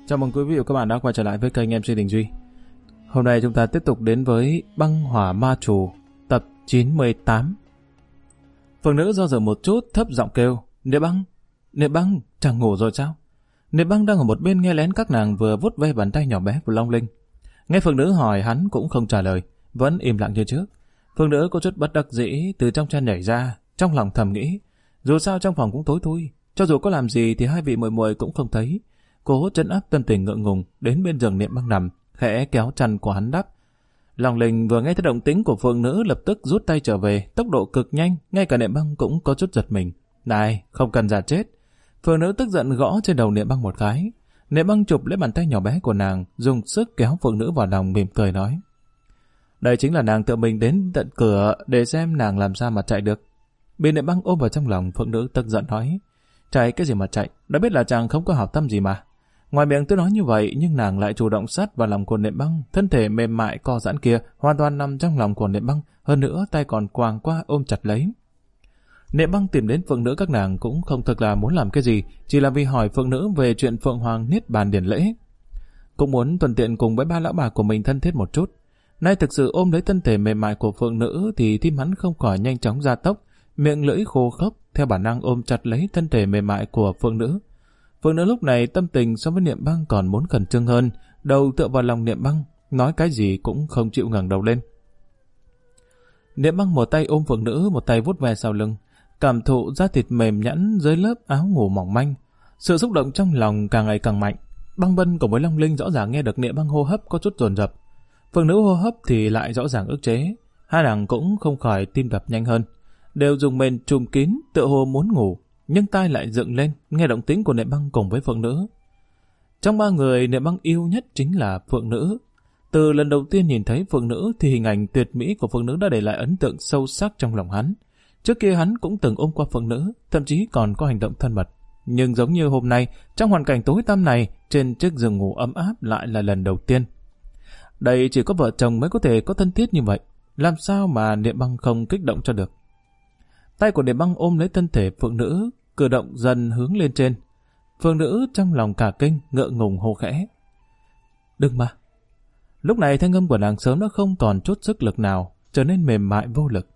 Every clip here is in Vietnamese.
Chào mừng quý vị và các bạn đã quay trở lại với kênh MC Đình Duy. Hôm nay chúng ta tiếp tục đến với Băng Hỏa Ma Trù, tập 98. Phượng nữ do dự một chút, thấp giọng kêu, Niệm Băng, chẳng ngủ rồi sao? Niệm Băng đang ở một bên nghe lén các nàng vừa vuốt ve bàn tay nhỏ bé của Long Linh. Nghe Phượng nữ hỏi hắn cũng không trả lời, vẫn im lặng như trước. Phượng nữ có chút bất đắc dĩ từ trong chăn nhảy ra, trong lòng thầm nghĩ, dù sao trong phòng cũng tối thui, cho dù có làm gì thì hai vị muội muội cũng không thấy. Cố trấn áp tâm tình ngượng ngùng đến bên giường Niệm Băng nằm, khẽ kéo chăn của hắn đắp. Long Linh vừa nghe thấy động tĩnh của Phượng nữ lập tức rút tay trở về, tốc độ cực nhanh, ngay cả Niệm Băng cũng có chút giật mình. Này, không cần giả chết. Phượng nữ tức giận gõ trên đầu Niệm Băng một cái. Niệm Băng chụp lấy bàn tay nhỏ bé của nàng, dùng sức kéo Phượng nữ vào lòng, mỉm cười nói: đây chính là nàng tự mình đến tận cửa để xem nàng làm sao mà chạy được. Bị Niệm Băng ôm vào trong lòng, Phượng nữ tức giận nói: chạy cái gì mà chạy, đã biết là chàng không có hảo tâm gì mà. Ngoài miệng tôi nói như vậy, nhưng nàng lại chủ động sát vào lòng của Niệm Băng, thân thể mềm mại co giãn kia hoàn toàn nằm trong lòng của Niệm Băng, hơn nữa tay còn quàng qua ôm chặt lấy. Niệm Băng tìm đến Phượng nữ các nàng cũng không thực là muốn làm cái gì, chỉ là vì hỏi Phượng nữ về chuyện Phượng Hoàng Niết Bàn điển lễ, cũng muốn thuận tiện cùng với ba lão bà của mình thân thiết một chút. Nay thực sự ôm lấy thân thể mềm mại của Phượng nữ thì tim hắn không khỏi nhanh chóng gia tốc, miệng lưỡi khô khốc theo bản năng ôm chặt lấy thân thể mềm mại của Phượng nữ. Phượng nữ lúc này tâm tình so với Niệm Băng còn muốn khẩn trương hơn, đầu tựa vào lòng Niệm Băng, nói cái gì cũng không chịu ngẩng đầu lên. Niệm Băng một tay ôm Phượng nữ, một tay vuốt ve sau lưng, cảm thụ da thịt mềm nhẵn dưới lớp áo ngủ mỏng manh. Sự xúc động trong lòng càng ngày càng mạnh. Băng Vân cùng với Long Linh rõ ràng nghe được Niệm Băng hô hấp có chút dồn dập, Phượng nữ hô hấp thì lại rõ ràng ức chế. Hai nàng cũng không khỏi tim đập nhanh hơn, đều dùng mền trùm kín tựa hồ muốn ngủ, nhưng tai lại dựng lên nghe động tĩnh của Niệm Băng cùng với Phượng nữ. Trong ba người, Niệm Băng yêu nhất chính là Phượng nữ. Từ lần đầu tiên nhìn thấy Phượng nữ thì hình ảnh tuyệt mỹ của Phượng nữ đã để lại ấn tượng sâu sắc trong lòng hắn. Trước kia hắn cũng từng ôm qua Phượng nữ, thậm chí còn có hành động thân mật. Nhưng giống như hôm nay, trong hoàn cảnh tối tăm này, trên chiếc giường ngủ ấm áp lại là lần đầu tiên. Đây chỉ có vợ chồng mới có thể có thân thiết như vậy, làm sao mà Niệm Băng không kích động cho được. Tay của Niệm Băng ôm lấy thân thể Phượng nữ, cử động dần hướng lên trên. Phượng nữ trong lòng cả kinh, ngượng ngùng hô khẽ: đừng mà. Lúc này thanh âm của nàng sớm đã không còn chút sức lực nào, trở nên mềm mại vô lực.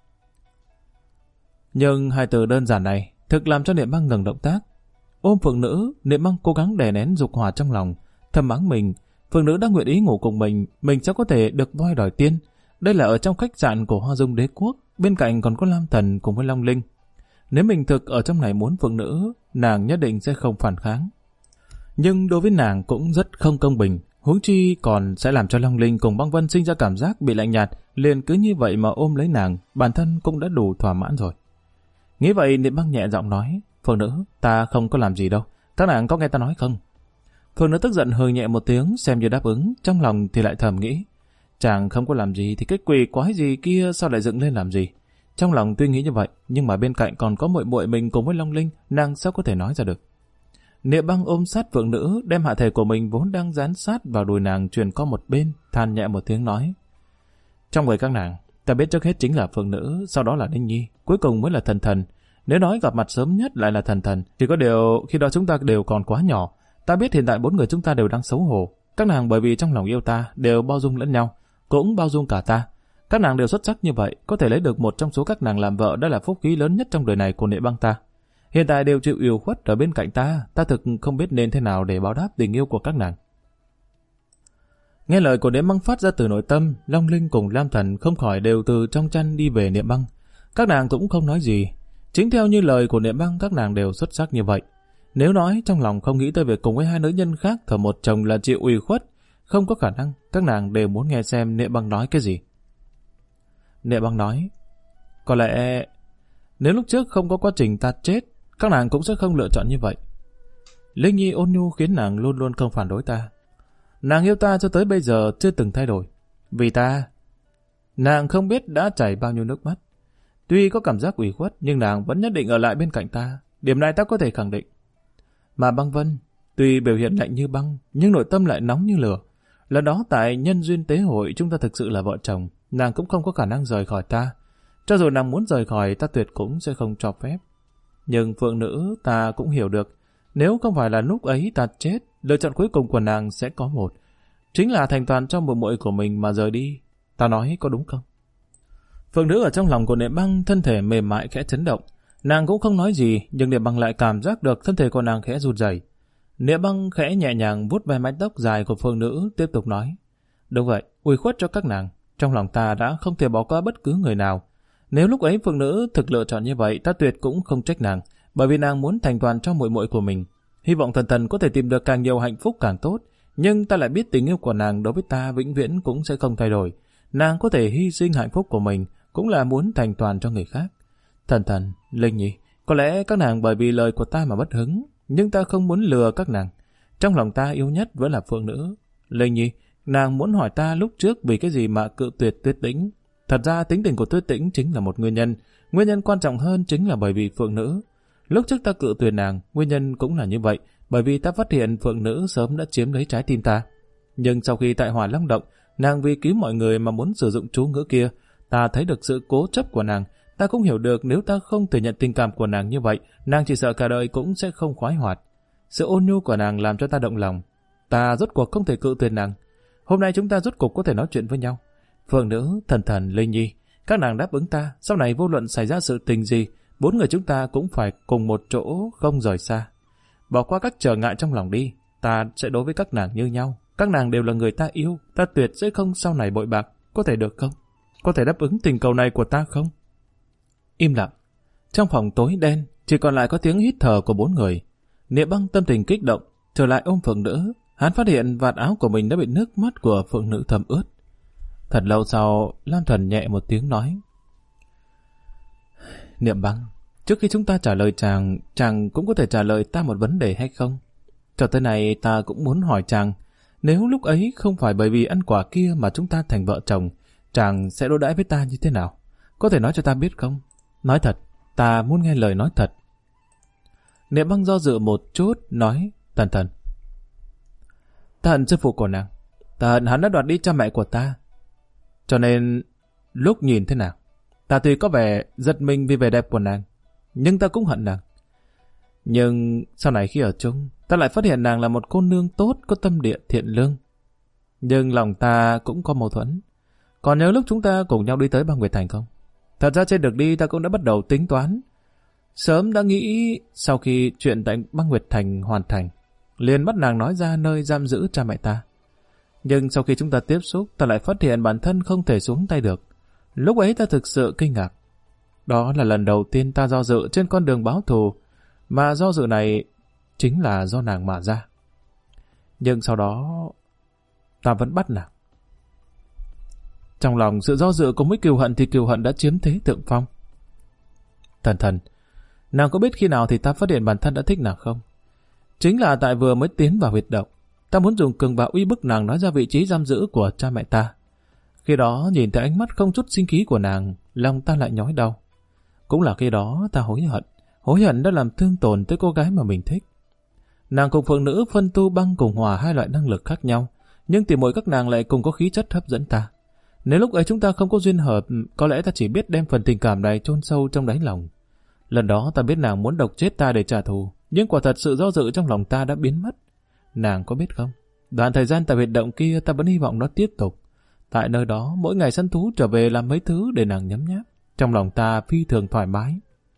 Nhưng hai từ đơn giản này thực làm cho Niệm Băng ngừng động tác. Ôm Phượng nữ, Niệm Băng cố gắng đè nén dục hỏa trong lòng, thầm mắng mình. Phượng nữ đã nguyện ý ngủ cùng mình sao có thể được voi đòi tiên. Đây là ở trong khách sạn của Hoa Dung Đế Quốc, bên cạnh còn có Lam Thần cùng với Long Linh. Nếu mình thực ở trong này muốn Phượng nữ, nàng nhất định sẽ không phản kháng. Nhưng đối với nàng cũng rất không công bình, huống chi còn sẽ làm cho Long Linh cùng Băng Vân sinh ra cảm giác bị lạnh nhạt, liền cứ như vậy mà ôm lấy nàng, bản thân cũng đã đủ thỏa mãn rồi. Nghĩ vậy, Niệm Băng nhẹ giọng nói: Phượng nữ, ta không có làm gì đâu, các nàng có nghe ta nói không? Phượng nữ tức giận hừ nhẹ một tiếng xem như đáp ứng, trong lòng thì lại thầm nghĩ: chàng không có làm gì thì cái quỷ quái gì kia sao lại dựng lên làm gì? Trong lòng tuy nghĩ như vậy, nhưng mà bên cạnh còn có muội muội mình cùng với Long Linh, nàng sao có thể nói ra được. Niệm Băng ôm sát Phượng nữ, đem hạ thể của mình vốn đang dán sát vào đùi nàng truyền qua một bên, than nhẹ một tiếng nói: trong người các nàng, ta biết trước hết chính là Phượng nữ, sau đó là Ninh Nhi, cuối cùng mới là Thần Thần. Nếu nói gặp mặt sớm nhất lại là Thần Thần, thì có điều khi đó chúng ta đều còn quá nhỏ. Ta biết hiện tại bốn người chúng ta đều đang xấu hổ. Các nàng bởi vì trong lòng yêu ta đều bao dung lẫn nhau, cũng bao dung cả ta. Các nàng đều xuất sắc như vậy, có thể lấy được một trong số các nàng làm vợ đã là phúc khí lớn nhất trong đời này của Niệm Băng ta. Hiện tại đều chịu ủy khuất ở bên cạnh ta, ta thực không biết nên thế nào để báo đáp tình yêu của các nàng. Nghe lời của Niệm Băng phát ra từ nội tâm, Long Linh cùng Lam Thần không khỏi đều từ trong chăn đi về Niệm Băng. Các nàng cũng không nói gì. Chính theo như lời của Niệm Băng, các nàng đều xuất sắc như vậy. Nếu nói trong lòng không nghĩ tới việc cùng với hai nữ nhân khác thờ một chồng là chịu ủy khuất, không có khả năng, các nàng đều muốn nghe xem Niệm Băng nói cái gì. Niệm Băng nói: có lẽ nếu lúc trước không có quá trình ta chết, các nàng cũng sẽ không lựa chọn như vậy. Linh Nhi ôn nhu khiến nàng luôn luôn không phản đối ta. Nàng yêu ta cho tới bây giờ chưa từng thay đổi. Vì ta, nàng không biết đã chảy bao nhiêu nước mắt. Tuy có cảm giác ủy khuất, nhưng nàng vẫn nhất định ở lại bên cạnh ta. Điểm này ta có thể khẳng định. Mà Băng Vân, tuy biểu hiện lạnh như băng, nhưng nội tâm lại nóng như lửa. Lần đó tại nhân duyên tế hội chúng ta thực sự là vợ chồng, nàng cũng không có khả năng rời khỏi ta. Cho dù nàng muốn rời khỏi, ta tuyệt cũng sẽ không cho phép. Nhưng Phượng nữ ta cũng hiểu được, Nếu không phải là lúc ấy ta chết, lựa chọn cuối cùng của nàng sẽ có một. Chính là thành toàn cho muội muội của mình mà rời đi. Ta nói có đúng không? Phượng nữ ở trong lòng của Niệm Băng thân thể mềm mại khẽ chấn động. Nàng cũng không nói gì, nhưng Niệm Băng lại cảm giác được thân thể của nàng khẽ rụt rẩy. Niệm Băng khẽ nhẹ nhàng vuốt ve mái tóc dài của Phượng nữ, tiếp tục nói. Đúng vậy, ủy khuất cho các nàng. Trong lòng ta đã không thể bỏ qua bất cứ người nào. Nếu lúc ấy Phượng nữ thực lựa chọn như vậy, ta tuyệt cũng không trách nàng, bởi vì nàng muốn thành toàn cho muội muội của mình. Hy vọng Thần Thần có thể tìm được càng nhiều hạnh phúc càng tốt, nhưng ta lại biết tình yêu của nàng đối với ta vĩnh viễn cũng sẽ không thay đổi. Nàng có thể hy sinh hạnh phúc của mình, cũng là muốn thành toàn cho người khác. Thần Thần, Linh Nhi, có lẽ các nàng bởi vì lời của ta mà bất hứng, nhưng ta không muốn lừa các nàng. Trong lòng ta yêu nhất vẫn là Phượng nữ. Linh Nhi, nàng muốn hỏi ta lúc trước vì cái gì mà cự tuyệt Tuyết Tĩnh. Thật ra tính tình của Tuyết Tĩnh chính là một nguyên nhân. Nguyên nhân quan trọng hơn chính là bởi vì Phượng nữ. Lúc trước ta cự tuyệt nàng, nguyên nhân cũng là như vậy, bởi vì ta phát hiện Phượng nữ sớm đã chiếm lấy trái tim ta. Nhưng sau khi tại Hỏa Long Động, nàng vì cứu mọi người mà muốn sử dụng chú ngữ kia, ta thấy được sự cố chấp của nàng. Ta cũng hiểu được nếu ta không thừa nhận tình cảm của nàng như vậy, nàng chỉ sợ cả đời cũng sẽ không khoái hoạt. Sự ôn nhu của nàng làm cho ta động lòng. Ta rốt cuộc không thể cự tuyệt nàng. Hôm nay chúng ta rốt cuộc có thể nói chuyện với nhau. Phượng nữ, Thần Thần, Linh Nhi, các nàng đáp ứng ta, sau này vô luận xảy ra sự tình gì, 4 người chúng ta cũng phải cùng một chỗ, không rời xa. Bỏ qua các trở ngại trong lòng đi, ta sẽ đối với các nàng như nhau. Các nàng đều là người ta yêu, ta tuyệt sẽ không sau này bội bạc. Có thể được không? Có thể đáp ứng tình cầu này của ta không? Im lặng. Trong phòng tối đen, chỉ còn lại có tiếng hít thở của 4 người. Niệm Băng tâm tình kích động, trở lại ôm Phượng nữ. Hắn phát hiện vạt áo của mình đã bị nước mắt của Phượng nữ thấm ướt. Thật lâu sau, Lam Thần nhẹ một tiếng nói. Niệm Băng, trước khi chúng ta trả lời chàng cũng có thể trả lời ta một vấn đề hay không? Cho tới này ta cũng muốn hỏi chàng, nếu lúc ấy không phải bởi vì ăn quả kia mà chúng ta thành vợ chồng, chàng sẽ đối đãi với ta như thế nào? Có thể nói cho ta biết không? Nói thật, ta muốn nghe lời nói thật. Niệm Băng do dự một chút, nói, Thần Thần. Ta hận sư phụ của nàng, ta hận hắn đã đoạt đi cha mẹ của ta. Cho nên, lúc nhìn thế nào, ta tuy có vẻ giật mình vì vẻ đẹp của nàng, nhưng ta cũng hận nàng. Nhưng sau này khi ở chung, ta lại phát hiện nàng là một cô nương tốt, có tâm địa thiện lương. Nhưng lòng ta cũng có mâu thuẫn. Còn nhớ lúc chúng ta cùng nhau đi tới Băng Nguyệt Thành không? Thật ra trên đường đi ta cũng đã bắt đầu tính toán. Sớm đã nghĩ sau khi chuyện tại Băng Nguyệt Thành hoàn thành, liền bắt nàng nói ra nơi giam giữ cha mẹ ta. Nhưng sau khi chúng ta tiếp xúc, ta lại phát hiện bản thân không thể xuống tay được. Lúc ấy ta thực sự kinh ngạc. Đó là lần đầu tiên ta do dự trên con đường báo thù, mà do dự này chính là do nàng mà ra. Nhưng sau đó, ta vẫn bắt nàng. Trong lòng sự do dự cùng với kiêu hận thì kiêu hận đã chiếm thế thượng phong. Thần Thần, nàng có biết khi nào thì ta phát hiện bản thân đã thích nàng không? Chính là tại vừa mới tiến vào huyệt động, ta muốn dùng cường bạo uy bức nàng nói ra vị trí giam giữ của cha mẹ ta. Khi đó nhìn thấy ánh mắt không chút sinh khí của nàng, lòng ta lại nhói đau. Cũng là khi đó ta hối hận đã làm thương tổn tới cô gái mà mình thích. Nàng cùng Phượng nữ phân tu băng cùng hỏa hai loại năng lực khác nhau, nhưng tìm mỗi các nàng lại cùng có khí chất hấp dẫn ta. Nếu lúc ấy chúng ta không có duyên hợp, có lẽ ta chỉ biết đem phần tình cảm này chôn sâu trong đáy lòng. Lần đó ta biết nàng muốn độc chết ta để trả thù, nhưng quả thật sự do dự trong lòng ta đã biến mất. Nàng có biết không? Đoạn thời gian tại huyệt động kia ta vẫn hy vọng nó tiếp tục. Tại nơi đó, mỗi ngày săn thú trở về làm mấy thứ để nàng nhấm nháp. Trong lòng ta phi thường thoải mái.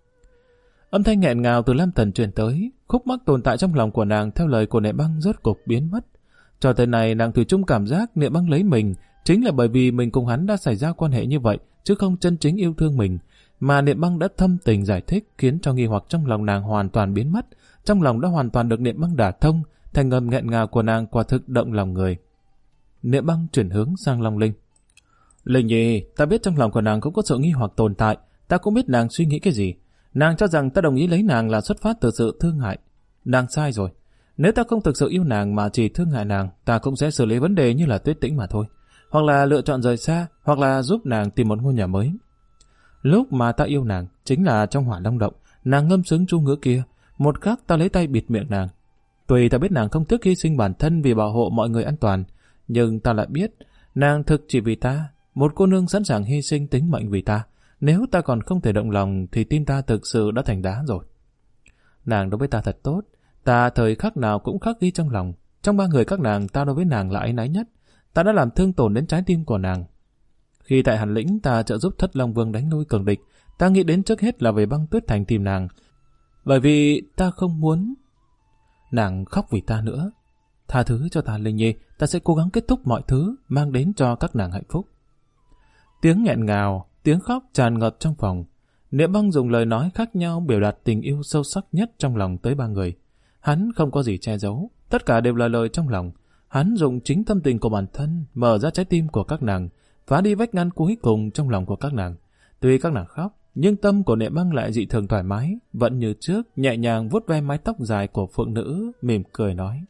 Âm thanh nghẹn ngào từ Lam Thần truyền tới, khúc mắc tồn tại trong lòng của nàng theo lời của Niệm Băng rốt cục biến mất. Cho tới này nàng thủy chung cảm giác Niệm Băng lấy mình chính là bởi vì mình cùng hắn đã xảy ra quan hệ như vậy, chứ không chân chính yêu thương mình. Mà Niệm Băng đã thâm tình giải thích, khiến cho nghi hoặc trong lòng nàng hoàn toàn biến mất. Trong lòng đã hoàn toàn được Niệm Băng đả thông, thành âm nghẹn ngào của nàng quả thực động lòng người. Niệm Băng chuyển hướng sang Long Linh. Linh Nhi, ta biết trong lòng của nàng cũng có sự nghi hoặc tồn tại, ta cũng biết nàng suy nghĩ cái gì. Nàng cho rằng ta đồng ý lấy nàng là xuất phát từ sự thương hại. Nàng sai rồi. Nếu ta không thực sự yêu nàng mà chỉ thương hại nàng, ta cũng sẽ xử lý vấn đề như là Tuyết Tĩnh mà thôi. Hoặc là lựa chọn rời xa, hoặc là giúp nàng tìm một ngôi nhà mới. Lúc mà ta yêu nàng, chính là trong Hỏa Long Động, nàng ngâm sướng chú ngữ kia. Một khắc ta lấy tay bịt miệng nàng. Tuy ta biết nàng không tiếc hy sinh bản thân vì bảo hộ mọi người an toàn, nhưng ta lại biết nàng thực chỉ vì ta, một cô nương sẵn sàng hy sinh tính mệnh vì ta. Nếu ta còn không thể động lòng thì tim ta thực sự đã thành đá rồi. Nàng đối với ta thật tốt, Ta thời khắc nào cũng khắc ghi trong lòng. Trong 3 người các nàng, ta đối với nàng là áy náy nhất. Ta đã làm thương tổn đến trái tim của nàng. Khi tại Hàn Lĩnh ta trợ giúp Thất Long Vương đánh lui cường địch, ta nghĩ đến trước hết là về Băng Tuyết Thành tìm nàng. Bởi vì ta không muốn nàng khóc vì ta nữa. Tha thứ cho ta, Linh Nhi, ta sẽ cố gắng kết thúc mọi thứ, mang đến cho các nàng hạnh phúc. Tiếng nghẹn ngào, tiếng khóc tràn ngập trong phòng. Niệm Băng dùng lời nói khác nhau biểu đạt tình yêu sâu sắc nhất trong lòng tới 3 người. Hắn không có gì che giấu, tất cả đều là lời trong lòng. Hắn dùng chính tâm tình của bản thân mở ra trái tim của các nàng, phá đi vách ngăn cuối cùng trong lòng của các nàng. Tuy các nàng khóc, nhưng tâm của Niệm Băng lại dị thường thoải mái, vẫn như trước, nhẹ nhàng vuốt ve mái tóc dài của phượng nữ, mỉm cười nói: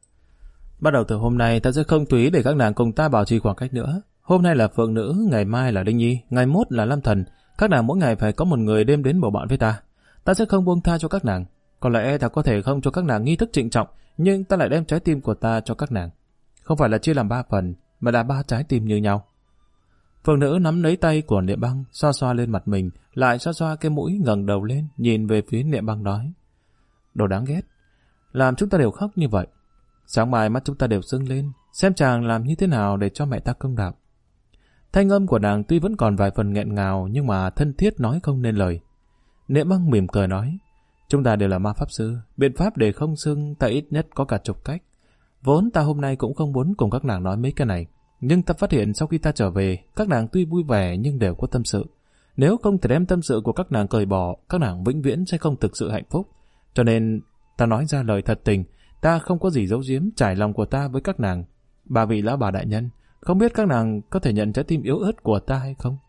bắt đầu từ hôm nay ta sẽ không tùy ý để các nàng cùng ta bảo trì khoảng cách nữa. Hôm nay là phượng nữ, ngày mai là Linh Nhi, ngày mốt là Lam Thần. Các nàng mỗi ngày phải có một người đêm đến bầu bạn với ta. Ta sẽ không buông tha cho các nàng. Có lẽ ta có thể không cho các nàng nghi thức trịnh trọng, nhưng ta lại đem trái tim của ta cho các nàng. Không phải là chia làm 3 phần, mà là 3 trái tim như nhau. Phượng nữ nắm lấy tay của Niệm Băng, xoa xoa lên mặt mình, lại xoa xoa cái mũi, ngẩng đầu lên, nhìn về phía Niệm Băng nói: đồ đáng ghét, làm chúng ta đều khóc như vậy. Sáng mai mắt chúng ta đều sưng lên, xem chàng làm như thế nào để cho mẹ ta công đạo. Thanh âm của nàng tuy vẫn còn vài phần nghẹn ngào, nhưng mà thân thiết nói không nên lời. Niệm Băng mỉm cười nói: chúng ta đều là ma pháp sư, biện pháp để không sưng ta ít nhất có cả chục cách. Vốn ta hôm nay cũng không muốn cùng các nàng nói mấy cái này, nhưng ta phát hiện sau khi ta trở về, các nàng tuy vui vẻ nhưng đều có tâm sự. Nếu không thể đem tâm sự của các nàng cởi bỏ, các nàng vĩnh viễn sẽ không thực sự hạnh phúc. Cho nên ta nói ra lời thật tình, ta không có gì giấu giếm trải lòng của ta với các nàng. 3 vị lão bà đại nhân, không biết các nàng có thể nhận trái tim yếu ớt của ta hay không?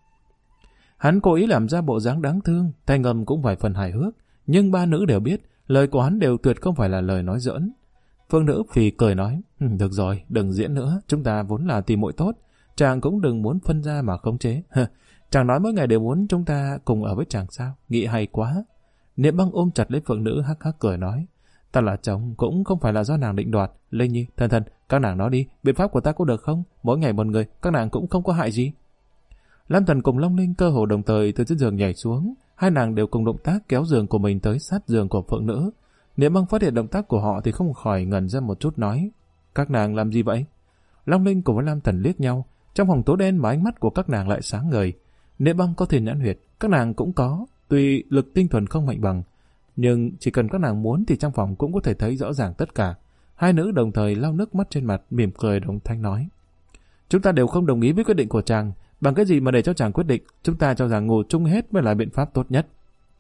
Hắn cố ý làm ra bộ dáng đáng thương, thanh âm cũng vài phần hài hước, nhưng 3 nữ đều biết, lời của hắn đều tuyệt không phải là lời nói giỡn. Phương nữ phì cười nói: được rồi, đừng diễn nữa, chúng ta vốn là tìm muội tốt, chàng cũng đừng muốn phân ra mà khống chế. Chàng nói mỗi ngày đều muốn chúng ta cùng ở với chàng sao? Nghĩ hay quá. Niệm Băng ôm chặt lấy Phượng nữ, hắc hắc cười nói: ta là chồng cũng không phải là do nàng định đoạt. Linh Nhi, thân thân, các nàng nói đi, biện pháp của ta có được không? Mỗi ngày một người, các nàng cũng không có hại gì. Lam Thần cùng Long Linh cơ hồ đồng thời từ trên giường nhảy xuống, hai nàng đều cùng động tác kéo giường của mình tới sát giường của Phượng nữ. Niệm Băng phát hiện động tác của họ thì không khỏi ngẩn ra một chút nói: các nàng làm gì vậy? Long Linh cùng với Lam Thần liếc nhau, trong phòng tối đen mà ánh mắt của các nàng lại sáng ngời. Niệm Băng có thiên nhãn huyệt, các nàng cũng có, tuy lực tinh thuần không mạnh bằng, nhưng chỉ cần các nàng muốn thì trong phòng cũng có thể thấy rõ ràng tất cả. Hai nữ đồng thời lau nước mắt trên mặt, mỉm cười đồng thanh nói: chúng ta đều không đồng ý với quyết định của chàng, bằng cái gì mà để cho chàng quyết định? Chúng ta cho rằng ngủ chung hết mới là biện pháp tốt nhất.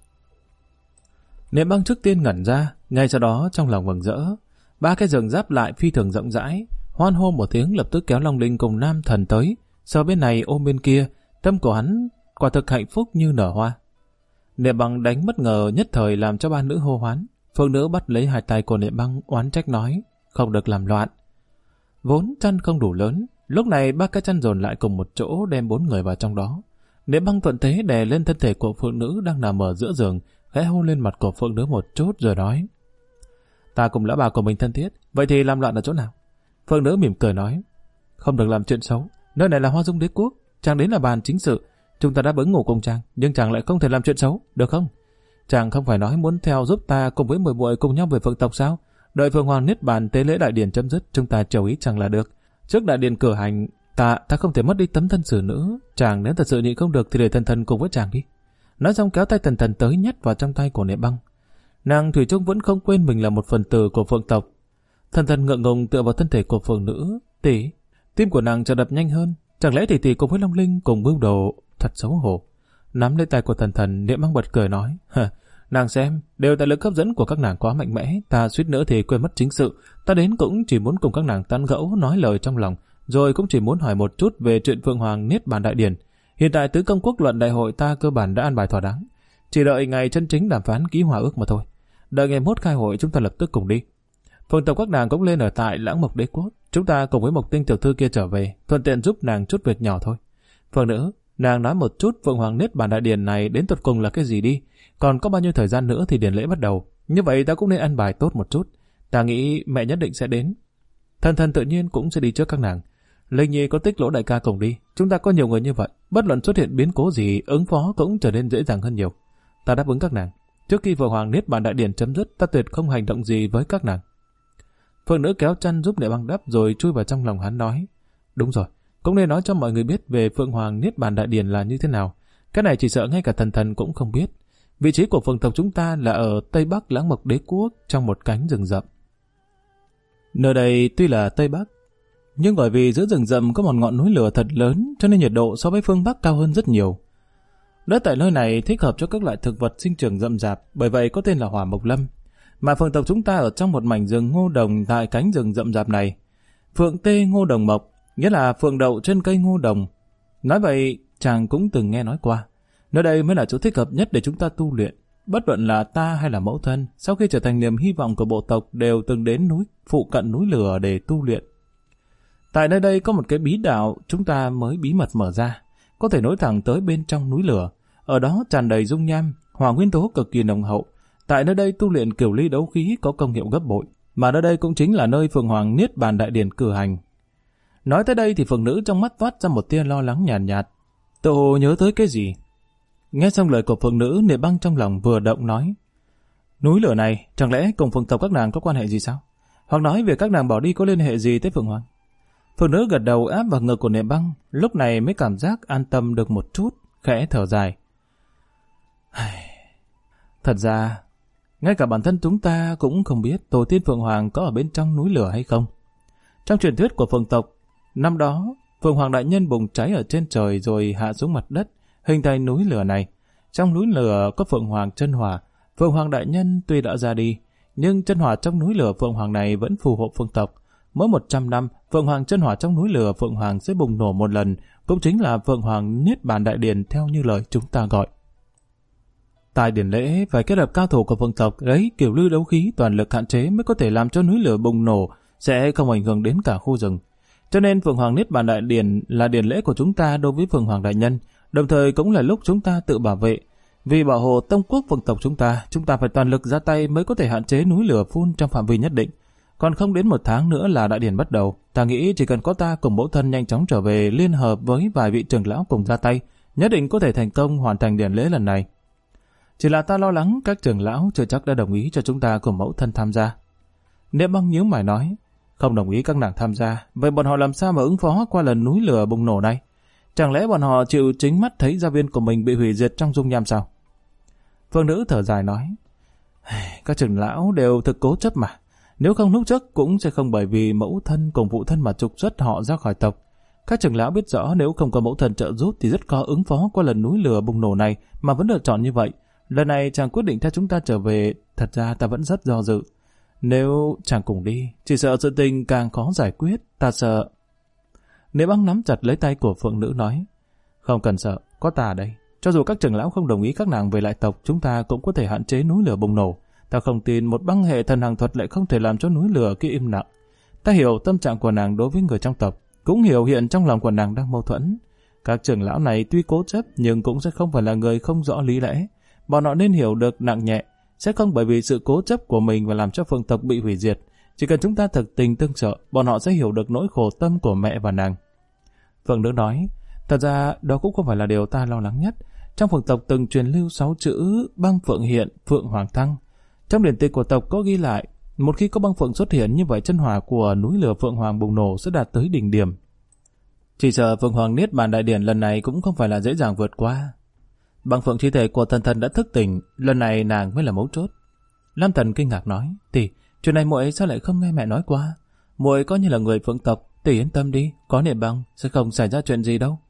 Niệm Băng trước tiên ngẩn ra, ngay sau đó trong lòng mừng rỡ. 3 cái giường giáp lại phi thường rộng rãi, hoan hô một tiếng lập tức kéo Long Linh cùng Nam Thần tới, sau bên này ôm bên kia, tâm của hắn quả thực hạnh phúc như nở hoa. Niệm Băng đánh bất ngờ nhất thời làm cho 3 nữ hô hoán. Phương nữ bắt lấy 2 tay của Niệm Băng oán trách nói: không được làm loạn. Vốn chăn không đủ lớn, lúc này 3 cái chăn dồn lại cùng một chỗ đem 4 người vào trong đó. Niệm Băng thuận thế đè lên thân thể của phụ nữ đang nằm ở giữa giường, khẽ hôn lên mặt của phượng nữ một chút rồi nói: ta cùng lão bà của mình thân thiết, vậy thì làm loạn ở chỗ nào? Phượng nữ mỉm cười nói: không được làm chuyện xấu, nơi này là Hoa Dung Đế Quốc, chàng đến là bàn chính sự, chúng ta đã bứng ngủ cùng chàng, nhưng chàng lại không thể làm chuyện xấu, được không? Chàng không phải nói muốn theo giúp ta cùng với 10 muội cùng nhau về Phượng tộc sao? Đợi Phượng Hoàng niết bàn tế lễ đại điển chấm dứt, chúng ta chầu ý chàng là được. Trước đại điển cử hành, ta không thể mất đi tấm thân xử nữ, chàng nếu thật sự nhịn không được thì để thần thần cùng với chàng đi. Nói xong kéo tay thần thần tới nhét vào trong tay của Niệm Băng. Nàng thủy chung vẫn không quên mình là một phần tử của Phượng tộc. Thần thần ngượng ngùng tựa vào thân thể của phượng nữ. Tỷ, tim của nàng chợt đập nhanh hơn. Chẳng lẽ tỷ cùng với Long Linh cùng mưu đồ? Thật xấu hổ. Nắm lấy tay của thần thần, Niệm Băng bật cười nói: nàng xem, đều tại lực hấp dẫn của các nàng quá mạnh mẽ, ta suýt nữa thì quên mất chính sự. Ta đến cũng chỉ muốn cùng các nàng tán gẫu, nói lời trong lòng, rồi cũng chỉ muốn hỏi một chút về chuyện Phượng Hoàng niết bàn đại điển. Hiện tại tứ công quốc luận đại hội ta cơ bản đã an bài thỏa đáng, chỉ đợi ngày chân chính đàm phán ký hòa ước mà thôi. Đợi ngày mốt khai hội chúng ta lập tức cùng đi. Phượng tộc các nàng cũng lên ở tại Lãng Mộc Đế Quốc, chúng ta cùng với Mộc Tinh tiểu thư kia trở về, thuận tiện giúp nàng chút việc nhỏ thôi. Phượng nữ, nàng nói một chút Phượng Hoàng niết bàn đại điển này đến tột cùng là cái gì đi, còn có bao nhiêu thời gian nữa thì điển lễ bắt đầu, như vậy ta cũng nên ăn bài tốt một chút. Ta nghĩ mẹ nhất định sẽ đến. Thần thần tự nhiên cũng sẽ đi trước các nàng. Linh Nhi có Tích Lỗ đại ca cùng đi, chúng ta có nhiều người như vậy, bất luận xuất hiện biến cố gì, ứng phó cũng trở nên dễ dàng hơn nhiều. Ta đáp ứng các nàng. Trước khi Phượng Hoàng Niết Bàn Đại Điển chấm dứt, ta tuyệt không hành động gì với các nàng. Phượng nữ kéo chăn giúp Niệm Băng đắp rồi chui vào trong lòng hắn nói. Đúng rồi, cũng nên nói cho mọi người biết về Phượng Hoàng Niết Bàn Đại Điển là như thế nào. Cái này chỉ sợ ngay cả thần cũng không biết. Vị trí của phượng tộc chúng ta là ở Tây Bắc Lãng Mộc Đế Quốc trong một cánh rừng rậm. Nơi đây tuy là Tây Bắc, nhưng bởi vì giữa rừng rậm có một ngọn núi lửa thật lớn cho nên nhiệt độ so với phương Bắc cao hơn rất nhiều. Đất tại nơi này thích hợp cho các loại thực vật sinh trưởng rậm rạp, bởi vậy có tên là Hỏa Mộc Lâm. Mà phượng tộc chúng ta ở trong một mảnh rừng ngô đồng tại cánh rừng rậm rạp này. Phượng tê ngô đồng mộc, nghĩa là phượng đậu trên cây ngô đồng. Nói vậy, chàng cũng từng nghe nói qua. Nơi đây mới là chỗ thích hợp nhất để chúng ta tu luyện. Bất luận là ta hay là mẫu thân, sau khi trở thành niềm hy vọng của bộ tộc đều từng đến núi phụ cận núi lửa để tu luyện. Tại nơi đây có một cái bí đạo chúng ta mới bí mật mở ra, có thể nối thẳng tới bên trong núi lửa. Ở đó tràn đầy dung nham, hỏa nguyên tố cực kỳ nồng hậu. Tại nơi đây tu luyện cửu ly đấu khí có công hiệu gấp bội, mà nơi đây cũng chính là nơi Phượng Hoàng Niết Bàn Đại Điển cử hành. Nói tới đây thì phượng nữ trong mắt toát ra một tia lo lắng nhàn nhạt. Tự hồ nhớ tới cái gì? Nghe xong lời của phượng nữ, Niệm Băng trong lòng vừa động nói. Núi lửa này chẳng lẽ cùng phượng tộc các nàng có quan hệ gì sao? Hoặc nói việc các nàng bỏ đi có liên hệ gì tới Phượng Hoàng? Phượng nữ gật đầu áp vào ngực của Niệm Băng, lúc này mới cảm giác an tâm được một chút, khẽ thở dài. Thật ra, ngay cả bản thân chúng ta cũng không biết tổ tiên Phượng Hoàng có ở bên trong núi lửa hay không. Trong truyền thuyết của phượng tộc, năm đó Phượng Hoàng Đại Nhân bùng cháy ở trên trời rồi hạ xuống mặt đất, hình thành núi lửa này. Trong núi lửa có Phượng Hoàng chân hỏa. Phượng Hoàng Đại Nhân tuy đã ra đi, nhưng chân hỏa trong núi lửa Phượng Hoàng này vẫn phù hộ phượng tộc. Mỗi 100 năm, Phượng Hoàng chân hỏa trong núi lửa Phượng Hoàng sẽ bùng nổ một lần, cũng chính là Phượng Hoàng Niết Bàn Đại Điển theo như lời chúng ta gọi. Tại điển lễ phải kết hợp cao thủ của phượng tộc lấy kiểu lưu đấu khí toàn lực hạn chế mới có thể làm cho núi lửa bùng nổ, sẽ không ảnh hưởng đến cả khu rừng. Cho nên Phượng Hoàng Niết Bàn Đại Điển là điển lễ của chúng ta đối với Phượng Hoàng Đại Nhân, đồng thời cũng là lúc chúng ta tự bảo vệ. Vì bảo hộ tông quốc phượng tộc chúng ta phải toàn lực ra tay mới có thể hạn chế núi lửa phun trong phạm vi nhất định. Còn không đến 1 tháng nữa là đại điển bắt đầu. Ta nghĩ chỉ cần có ta cùng mẫu thân nhanh chóng trở về liên hợp với vài vị trưởng lão cùng ra tay, nhất định có thể thành công hoàn thành điển lễ lần này. Chỉ là ta lo lắng các trưởng lão chưa chắc đã đồng ý cho chúng ta cùng mẫu thân tham gia. Niệm Băng nhíu mày nói, không đồng ý các nàng tham gia, vậy bọn họ làm sao mà ứng phó qua lần núi lửa bùng nổ này? Chẳng lẽ bọn họ chịu chính mắt thấy gia viên của mình bị hủy diệt trong dung nham sao? Phương nữ thở dài nói, các trưởng lão đều thực cố chấp mà. Nếu không lúc trước cũng sẽ không bởi vì mẫu thân cùng phụ thân mà trục xuất họ ra khỏi tộc. Các trưởng lão biết rõ nếu không có mẫu thân trợ giúp thì rất khó ứng phó qua lần núi lửa bùng nổ này mà vẫn lựa chọn như vậy. Lần này chàng quyết định theo chúng ta trở về, thật ra ta vẫn rất do dự. Nếu chàng cùng đi, chỉ sợ sự tình càng khó giải quyết, ta sợ. Niệm Băng nắm chặt lấy tay của phượng nữ nói, không cần sợ, có ta ở đây. Cho dù các trưởng lão không đồng ý các nàng về lại tộc, chúng ta cũng có thể hạn chế núi lửa bùng nổ. Ta không tin một băng hệ thần hàng thuật lại không thể làm cho núi lửa kia im lặng. Ta hiểu tâm trạng của nàng đối với người trong tộc, cũng hiểu hiện trong lòng của nàng đang mâu thuẫn. Các trưởng lão này tuy cố chấp nhưng cũng sẽ không phải là người không rõ lý lẽ. Bọn họ nên hiểu được nặng nhẹ, sẽ không bởi vì sự cố chấp của mình và làm cho phượng tộc bị hủy diệt. Chỉ cần chúng ta thực tình tương trợ, bọn họ sẽ hiểu được nỗi khổ tâm của mẹ và nàng. Phượng nữ nói, thật ra đó cũng không phải là điều ta lo lắng nhất. Trong phượng tộc từng truyền lưu 6 chữ băng phượng hiện, phượng hoàng thăng. Trong điển tịch của tộc có ghi lại, một khi có băng phượng xuất hiện như vậy, chân hỏa của núi lửa Phượng Hoàng bùng nổ sẽ đạt tới đỉnh điểm. Chỉ sợ Phượng Hoàng Niết Bàn Đại Điển lần này cũng không phải là dễ dàng vượt qua. Băng phượng chi thể của thần đã thức tỉnh, lần này nàng mới là mấu chốt. Lam Thần kinh ngạc nói, tỷ, chuyện này muội sao lại không nghe mẹ nói qua? Muội có như là người phượng tộc, tỷ yên tâm đi, có Niệm Băng sẽ không xảy ra chuyện gì đâu.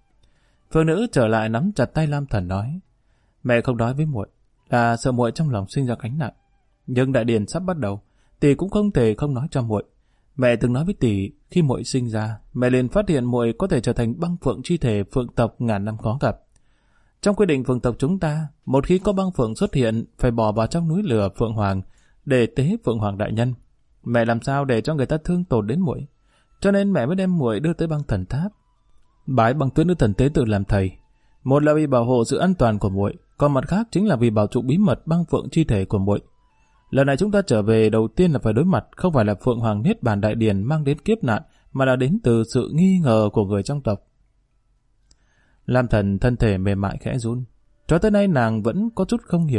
Phượng nữ trở lại nắm chặt tay Lam Thần nói, mẹ không nói với muội là sợ muội trong lòng sinh ra gánh nặng, nhưng đại điển sắp bắt đầu, tỷ cũng không thể không nói cho muội. Mẹ từng nói với tỷ, khi muội sinh ra, mẹ liền phát hiện muội có thể trở thành băng phượng chi thể phượng tộc ngàn năm khó gặp. Trong quy định phượng tộc chúng ta, một khi có băng phượng xuất hiện, phải bỏ vào trong núi lửa Phượng Hoàng để tế Phượng Hoàng Đại Nhân. Mẹ làm sao để cho người ta thương tổn đến muội? Cho nên mẹ mới đem muội đưa tới băng thần tháp, bái băng tuyết nữ thần tế tự làm thầy. Một là vì bảo hộ sự an toàn của muội, còn mặt khác chính là vì bảo trụ bí mật băng phượng chi thể của muội. Lần này chúng ta trở về đầu tiên là phải đối mặt không phải là Phượng Hoàng Niết Bàn Đại Điển mang đến kiếp nạn, mà là đến từ sự nghi ngờ của người trong tộc. Lam Thần thân thể mềm mại khẽ run. Cho tới nay nàng vẫn có chút không hiểu,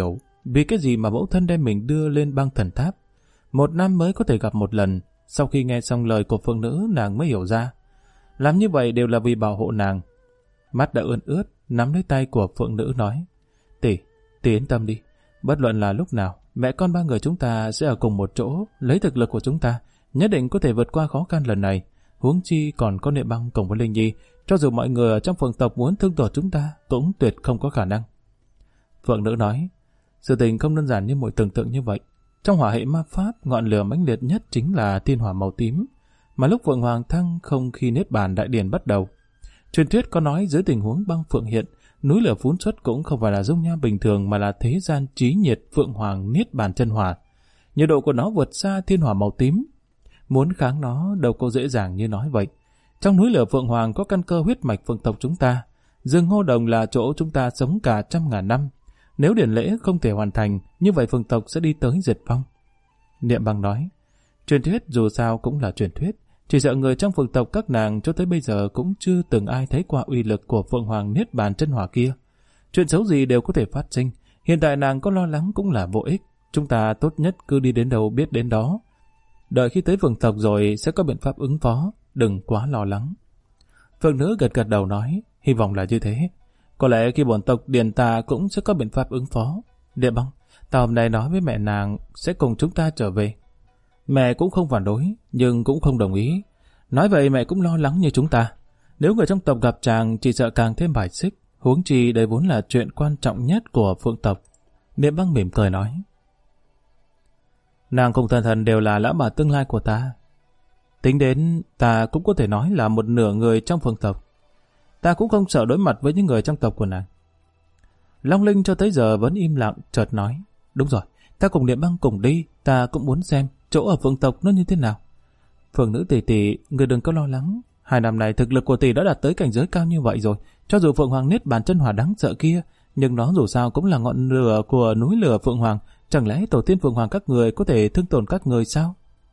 Vì cái gì mà mẫu thân đem mình đưa lên băng thần tháp? 1 năm mới có thể gặp một lần. Sau khi nghe xong lời của phượng nữ, nàng mới hiểu ra. Làm như vậy đều là vì bảo hộ nàng. Mắt đã ươn ướt, nắm lấy tay của phượng nữ nói: Tỷ yên tâm đi. Bất luận là lúc nào, mẹ con 3 người chúng ta sẽ ở cùng một chỗ, lấy thực lực của chúng ta, nhất định có thể vượt qua khó khăn lần này. Huống chi còn có Niệm Băng cùng với Linh Nhi, cho dù mọi người ở trong phượng tộc muốn thương tổn chúng ta, cũng tuyệt không có khả năng. Phượng nữ nói: Sự tình không đơn giản như muội tưởng tượng như vậy. Trong hỏa hệ ma pháp, ngọn lửa mãnh liệt nhất chính là thiên hỏa màu tím, mà lúc Phượng Hoàng thăng không khi Niết Bàn đại điển bắt đầu. Truyền thuyết có nói dưới tình huống băng phượng hiện, núi lửa phun xuất cũng không phải là dung nham bình thường mà là thế gian chí nhiệt Phượng Hoàng Niết Bàn chân hỏa. Nhiệt độ của nó vượt xa thiên hỏa màu tím. Muốn kháng nó đâu có dễ dàng như nói vậy. Trong núi lửa Phượng Hoàng có căn cơ huyết mạch phượng tộc chúng ta. Rừng Ngô Đồng là chỗ chúng ta sống cả 100.000 năm. Nếu điển lễ không thể hoàn thành, như vậy phượng tộc sẽ đi tới diệt vong. Niệm Băng nói: Truyền thuyết dù sao cũng là truyền thuyết. Chỉ sợ người trong phượng tộc các nàng cho tới bây giờ cũng chưa từng ai thấy qua uy lực của Phượng Hoàng Niết Bàn chân hỏa kia. Chuyện xấu gì đều có thể phát sinh. Hiện tại nàng có lo lắng cũng là vô ích. Chúng ta tốt nhất cứ đi đến đâu biết đến đó. Đợi khi tới phượng tộc rồi sẽ có biện pháp ứng phó. Đừng quá lo lắng. Phượng nữ gật gật đầu nói: Hy vọng là như thế. Có lẽ khi bổn tộc điền ta cũng sẽ có biện pháp ứng phó. Niệm Băng, ta hôm nay nói với mẹ nàng sẽ cùng chúng ta trở về. Mẹ cũng không phản đối, nhưng cũng không đồng ý. Nói vậy mẹ cũng lo lắng như chúng ta. Nếu người trong tộc gặp chàng chỉ sợ càng thêm bài xích. Huống chi đây vốn là chuyện quan trọng nhất của phượng tộc. Niệm Băng mỉm cười nói: Nàng cùng thần đều là lão bà tương lai của ta. Tính đến ta cũng có thể nói là một nửa người trong phượng tộc. Ta cũng không sợ đối mặt với những người trong tộc của nàng. Long Linh cho tới giờ vẫn im lặng, chợt nói: Đúng rồi, ta cùng Niệm Băng cùng đi, ta cũng muốn xem chỗ ở phượng tộc nó như thế nào. Phượng nữ tỷ, người đừng có lo lắng. 2 năm này thực lực của tỷ đã đạt tới cảnh giới cao như vậy rồi. Cho dù Phượng Hoàng Niết Bàn chân hỏa đáng sợ kia, nhưng nó dù sao cũng là ngọn lửa của núi lửa Phượng Hoàng. Chẳng lẽ tổ tiên Phượng Hoàng các người có thể thương tổn các người sao?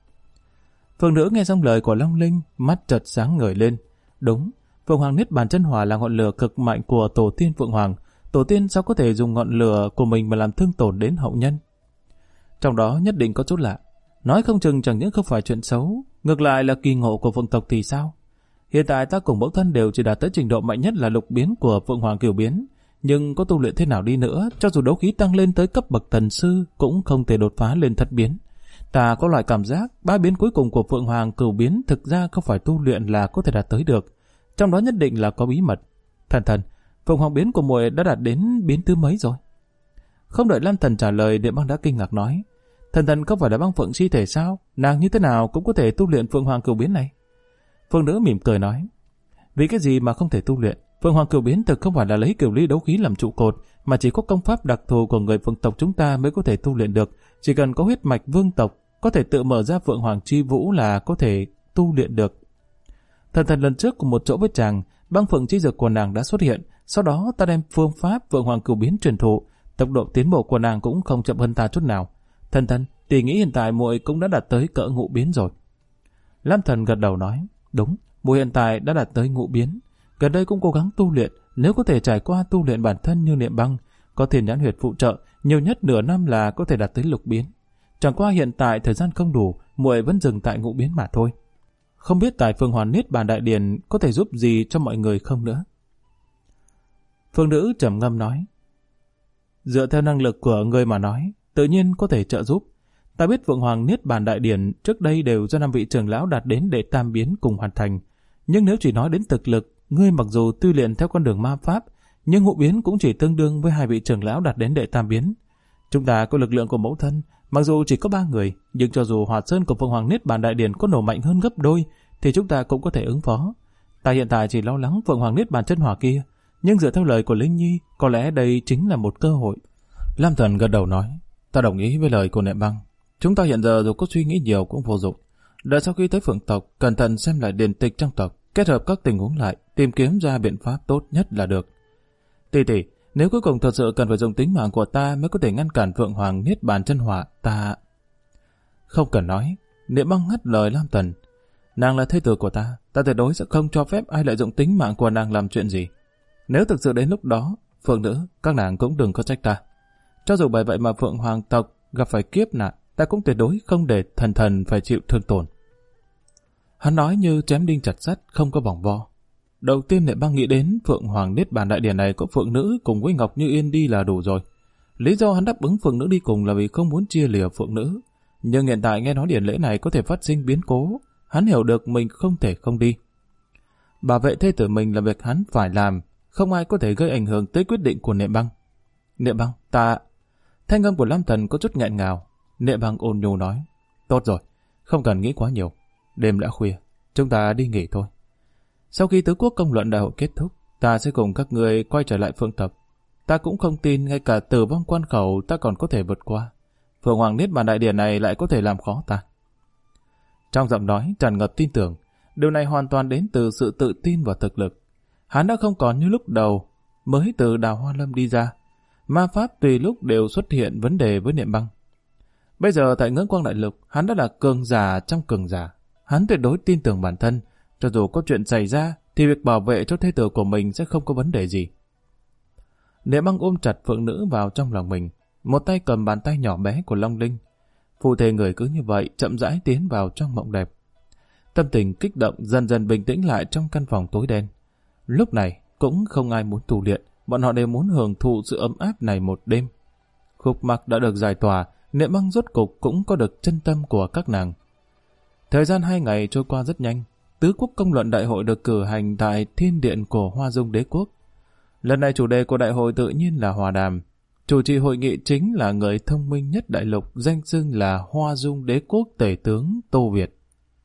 Phượng nữ nghe xong lời của Long Linh, mắt chợt sáng ngời lên. Đúng, Phượng Hoàng Niết Bàn chân hỏa là ngọn lửa cực mạnh của tổ tiên Phượng Hoàng. Tổ tiên sao có thể dùng ngọn lửa của mình mà làm thương tổn đến hậu nhân? Trong đó nhất định có chút lạ. Nói không chừng chẳng những không phải chuyện xấu, ngược lại là kỳ ngộ của phượng tộc thì sao? Hiện tại ta cùng mẫu thân đều chỉ đạt tới trình độ mạnh nhất là lục biến của Phượng Hoàng Cửu biến, nhưng có tu luyện thế nào đi nữa, cho dù đấu khí tăng lên tới cấp bậc tần sư cũng không thể đột phá lên thất biến. Ta có loại cảm giác 3 biến cuối cùng của Phượng Hoàng Cửu biến thực ra không phải tu luyện là có thể đạt tới được, trong đó nhất định là có bí mật. Thần, Phượng Hoàng biến của muội đã đạt đến biến thứ mấy rồi? Không đợi Lam Thần trả lời, Niệm Băng đã kinh ngạc nói: Thần không phải là băng phượng chi thể sao? Nàng như thế nào cũng có thể tu luyện Phượng Hoàng Cửu biến này? Phượng nữ mỉm cười nói: Vì cái gì mà không thể tu luyện? Phượng Hoàng Cửu biến thực không phải là lấy cửu ly đấu khí làm trụ cột, mà chỉ có công pháp đặc thù của người phượng tộc chúng ta mới có thể tu luyện được. Chỉ cần có huyết mạch vương tộc, có thể tự mở ra Phượng Hoàng chi vũ là có thể tu luyện được. Thần lần trước cùng một chỗ với chàng, băng phượng chi dược của nàng đã xuất hiện. Sau đó ta đem phương pháp Phượng Hoàng Cửu biến truyền thụ, tốc độ tiến bộ của nàng cũng không chậm hơn ta chút nào. Thần, tỷ nghĩ hiện tại muội cũng đã đạt tới cỡ ngũ biến rồi. Lam Thần gật đầu nói: Đúng, muội hiện tại đã đạt tới ngũ biến. Gần đây cũng cố gắng tu luyện, nếu có thể trải qua tu luyện bản thân như Niệm Băng, có Thiên Nhãn Huyệt phụ trợ, nhiều nhất nửa năm là có thể đạt tới lục biến. Chẳng qua hiện tại thời gian không đủ, muội vẫn dừng tại ngũ biến mà thôi. Không biết tại Phượng Hoàng Niết Bàn đại điển có thể giúp gì cho mọi người không nữa. Phương nữ trầm ngâm nói: Dựa theo năng lực của người mà nói, tự nhiên có thể trợ giúp. Ta biết Phượng Hoàng Niết Bàn đại điển trước đây đều do 5 vị trưởng lão đạt đến đệ tam biến cùng hoàn thành. Nhưng nếu chỉ nói đến thực lực, ngươi mặc dù tu luyện theo con đường ma pháp, nhưng ngũ biến cũng chỉ tương đương với 2 vị trưởng lão đạt đến đệ tam biến. Chúng ta có lực lượng của mẫu thân, mặc dù chỉ có 3 người, nhưng cho dù hỏa sơn của Phượng Hoàng Niết Bàn đại điển có nổ mạnh hơn gấp đôi, thì chúng ta cũng có thể ứng phó. Ta hiện tại chỉ lo lắng Phượng Hoàng Niết Bàn chân hỏa kia, nhưng dựa theo lời của Linh Nhi, có lẽ đây chính là một cơ hội. Lam Thần gật đầu nói: Ta đồng ý với lời của Niệm Băng. Chúng ta hiện giờ dù có suy nghĩ nhiều cũng vô dụng. Đợi sau khi tới phượng tộc, cẩn thận xem lại điển tịch trong tộc, kết hợp các tình huống lại, tìm kiếm ra biện pháp tốt nhất là được. Tỷ, nếu cuối cùng thật sự cần phải dùng tính mạng của ta mới có thể ngăn cản Phượng Hoàng Niết Bàn chân hỏa, ta... Không cần nói. Niệm Băng ngắt lời Lam Thần: Nàng là thê tử của ta tuyệt đối sẽ không cho phép ai lợi dụng tính mạng của nàng làm chuyện gì. Nếu thực sự đến lúc đó, Phượng nữ, các nàng cũng đừng có trách ta. Cho dù bởi vậy mà Phượng Hoàng tộc gặp phải kiếp nạn, ta cũng tuyệt đối không để thần phải chịu thương tổn. Hắn nói như chém đinh chặt sắt, không có vòng vo. Đầu tiên Niệm Băng nghĩ đến Phượng Hoàng Niết Bàn Đại Điển này có Phượng Nữ cùng với Ngọc Như Yên đi là đủ rồi. Lý do hắn đáp ứng Phượng Nữ đi cùng là vì không muốn chia lìa Phượng Nữ. Nhưng hiện tại nghe nói điển lễ này có thể phát sinh biến cố, hắn hiểu được mình không thể không đi. Bảo vệ thê tử mình là việc hắn phải làm, không ai có thể gây ảnh hưởng tới quyết định của Niệm Băng. Niệm Băng, ta... Thanh âm của Lam Thần có chút nghẹn ngào. Niệm Băng ôn nhu nói, tốt rồi, không cần nghĩ quá nhiều. Đêm đã khuya, chúng ta đi nghỉ thôi. Sau khi tứ quốc công luận đại hội kết thúc, ta sẽ cùng các người quay trở lại Phượng tộc. Ta cũng không tin ngay cả tử vong quan khẩu ta còn có thể vượt qua. Phượng Hoàng Niết Bàn Đại Điển này lại có thể làm khó ta. Trong giọng nói tràn ngập tin tưởng, điều này hoàn toàn đến từ sự tự tin và thực lực. Hắn đã không còn như lúc đầu, mới từ Đào Hoa Lâm đi ra. Ma pháp tùy lúc đều xuất hiện vấn đề với Niệm Băng. Bây giờ tại Ngưỡng Quang Đại Lục, hắn đã là cường giả trong cường giả. Hắn tuyệt đối tin tưởng bản thân, cho dù có chuyện xảy ra, thì việc bảo vệ cho thê tử của mình sẽ không có vấn đề gì. Niệm Băng ôm chặt Phượng Nữ vào trong lòng mình, một tay cầm bàn tay nhỏ bé của Long Linh. Phụ thể người cứ như vậy chậm rãi tiến vào trong mộng đẹp. Tâm tình kích động dần dần bình tĩnh lại trong căn phòng tối đen. Lúc này cũng không ai muốn tu luyện, bọn họ đều muốn hưởng thụ sự ấm áp này một đêm. Khúc mắc đã được giải tỏa, Niệm Băng rốt cục cũng có được chân tâm của các nàng. Thời gian 2 ngày trôi qua rất nhanh. Tứ quốc công luận đại hội được cử hành tại thiên điện của Hoa Dung Đế quốc. Lần này chủ đề của đại hội tự nhiên là hòa đàm. Chủ trì hội nghị chính là người thông minh nhất đại lục, danh xưng là Hoa Dung Đế quốc tể tướng Tô Việt.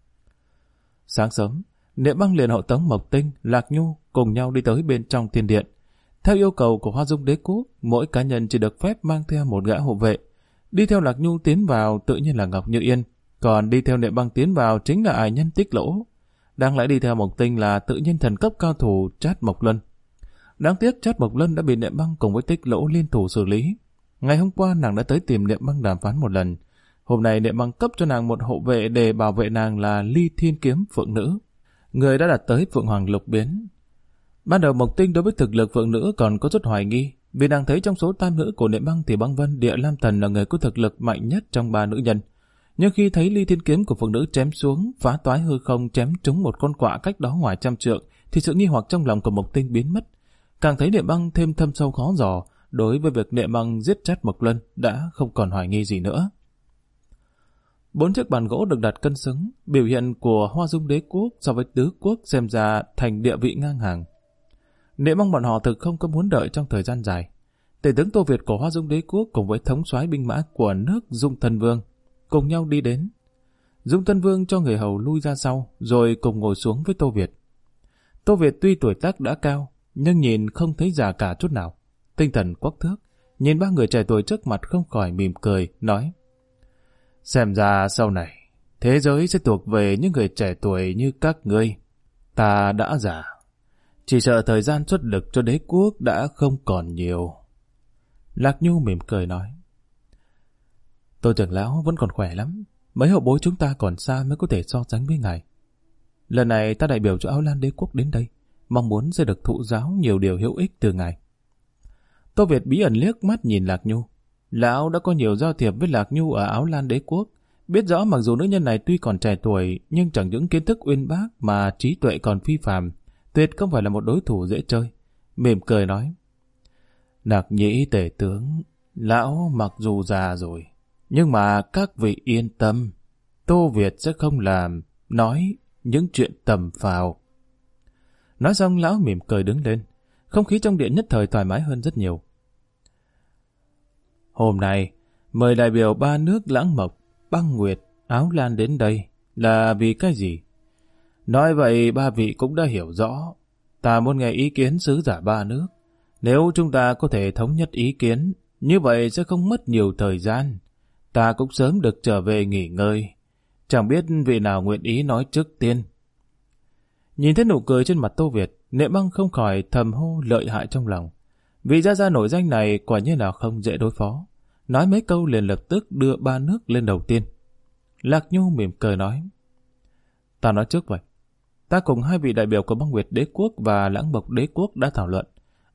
Sáng sớm, Niệm Băng liền hộ tống Mộc Tinh, Lạc Nhu cùng nhau đi tới bên trong thiên điện. Theo yêu cầu của Hoa Dung Đế quốc, mỗi cá nhân chỉ được phép mang theo một gã hộ vệ. Đi theo Lạc Nhu tiến vào tự nhiên là Ngọc Như Yên, còn đi theo Niệm Băng tiến vào chính là ải nhân Tích Lỗ. Đang lại đi theo Mộc Tinh là tự nhiên thần cấp cao thủ Trát Mộc Luân. Đáng tiếc Trát Mộc Luân đã bị Niệm Băng cùng với Tích Lỗ liên thủ xử lý. Ngày hôm qua nàng đã tới tìm Niệm Băng đàm phán một lần. Hôm nay Niệm Băng cấp cho nàng một hộ vệ để bảo vệ nàng là Ly Thiên Kiếm Phượng Nữ, người đã đạt tới Phượng Hoàng Lục Biến. Ban đầu Mộc Tinh đối với thực lực Phượng Nữ còn có chút hoài nghi, vì nàng thấy trong số tam nữ của Niệm Băng thì Băng Vân, Địa Lam Thần là người có thực lực mạnh nhất trong 3 nữ nhân. Nhưng khi thấy Ly Thiên Kiếm của Phượng Nữ chém xuống, phá toái hư không chém trúng một con quạ cách đó ngoài 100 trượng, thì sự nghi hoặc trong lòng của Mộc Tinh biến mất. Càng thấy Niệm Băng thêm thâm sâu khó dò, đối với việc Niệm Băng giết Trát Mộc Luân đã không còn hoài nghi gì nữa. 4 chiếc bàn gỗ được đặt cân xứng, biểu hiện của Hoa Dung Đế quốc so với tứ quốc xem ra thành địa vị ngang hàng. Niệm Băng bọn họ thực không có muốn đợi trong thời gian dài. Tể tướng Tô Việt của Hoa Dung Đế quốc cùng với thống soái binh mã của nước Dung Thân Vương cùng nhau đi đến. Dung Thân Vương cho người hầu lui ra sau, rồi cùng ngồi xuống với Tô Việt. Tô Việt tuy tuổi tác đã cao, nhưng nhìn không thấy già cả chút nào. Tinh thần quắc thước, nhìn 3 người trẻ tuổi trước mặt không khỏi mỉm cười, nói: xem ra sau này, thế giới sẽ thuộc về những người trẻ tuổi như các ngươi. Ta đã già, chỉ sợ thời gian xuất lực cho đế quốc đã không còn nhiều. Lạc Nhu mỉm cười nói: Tô trưởng lão vẫn còn khỏe lắm, mấy hậu bối chúng ta còn xa mới có thể so sánh với ngài. Lần này ta đại biểu cho Áo Lan Đế quốc đến đây, mong muốn sẽ được thụ giáo nhiều điều hữu ích từ ngài. Tô Việt bí ẩn liếc mắt nhìn Lạc Nhu. Lão đã có nhiều giao thiệp với Lạc Nhu ở Áo Lan Đế quốc, biết rõ mặc dù nữ nhân này tuy còn trẻ tuổi, nhưng chẳng những kiến thức uyên bác mà trí tuệ còn phi phàm, tuyệt không phải là một đối thủ dễ chơi. Mỉm cười nói: Lạc Nhĩ tể tướng, lão mặc dù già rồi, nhưng mà các vị yên tâm, Tô Việt sẽ không nói những chuyện tầm phào. Nói xong lão mỉm cười đứng lên, không khí trong điện nhất thời thoải mái hơn rất nhiều. Hôm nay, mời đại biểu 3 nước Lãng Mộc, Băng Nguyệt, Áo Lan đến đây là vì cái gì? Nói vậy 3 vị cũng đã hiểu rõ. Ta muốn nghe ý kiến sứ giả 3 nước. Nếu chúng ta có thể thống nhất ý kiến, như vậy sẽ không mất nhiều thời gian. Ta cũng sớm được trở về nghỉ ngơi. Chẳng biết vị nào nguyện ý nói trước tiên. Nhìn thấy nụ cười trên mặt Tô Việt, Niệm Băng không khỏi thầm hô lợi hại trong lòng. Vị gia gia nổi danh này quả nhiên là không dễ đối phó. Nói mấy câu liền lập tức đưa 3 nước lên đầu tiên. Lạc Nhu mỉm cười nói: Ta nói trước vậy. Ta cùng 2 vị đại biểu của Băng Nguyệt Đế quốc và Lãng Mộc Đế quốc đã thảo luận.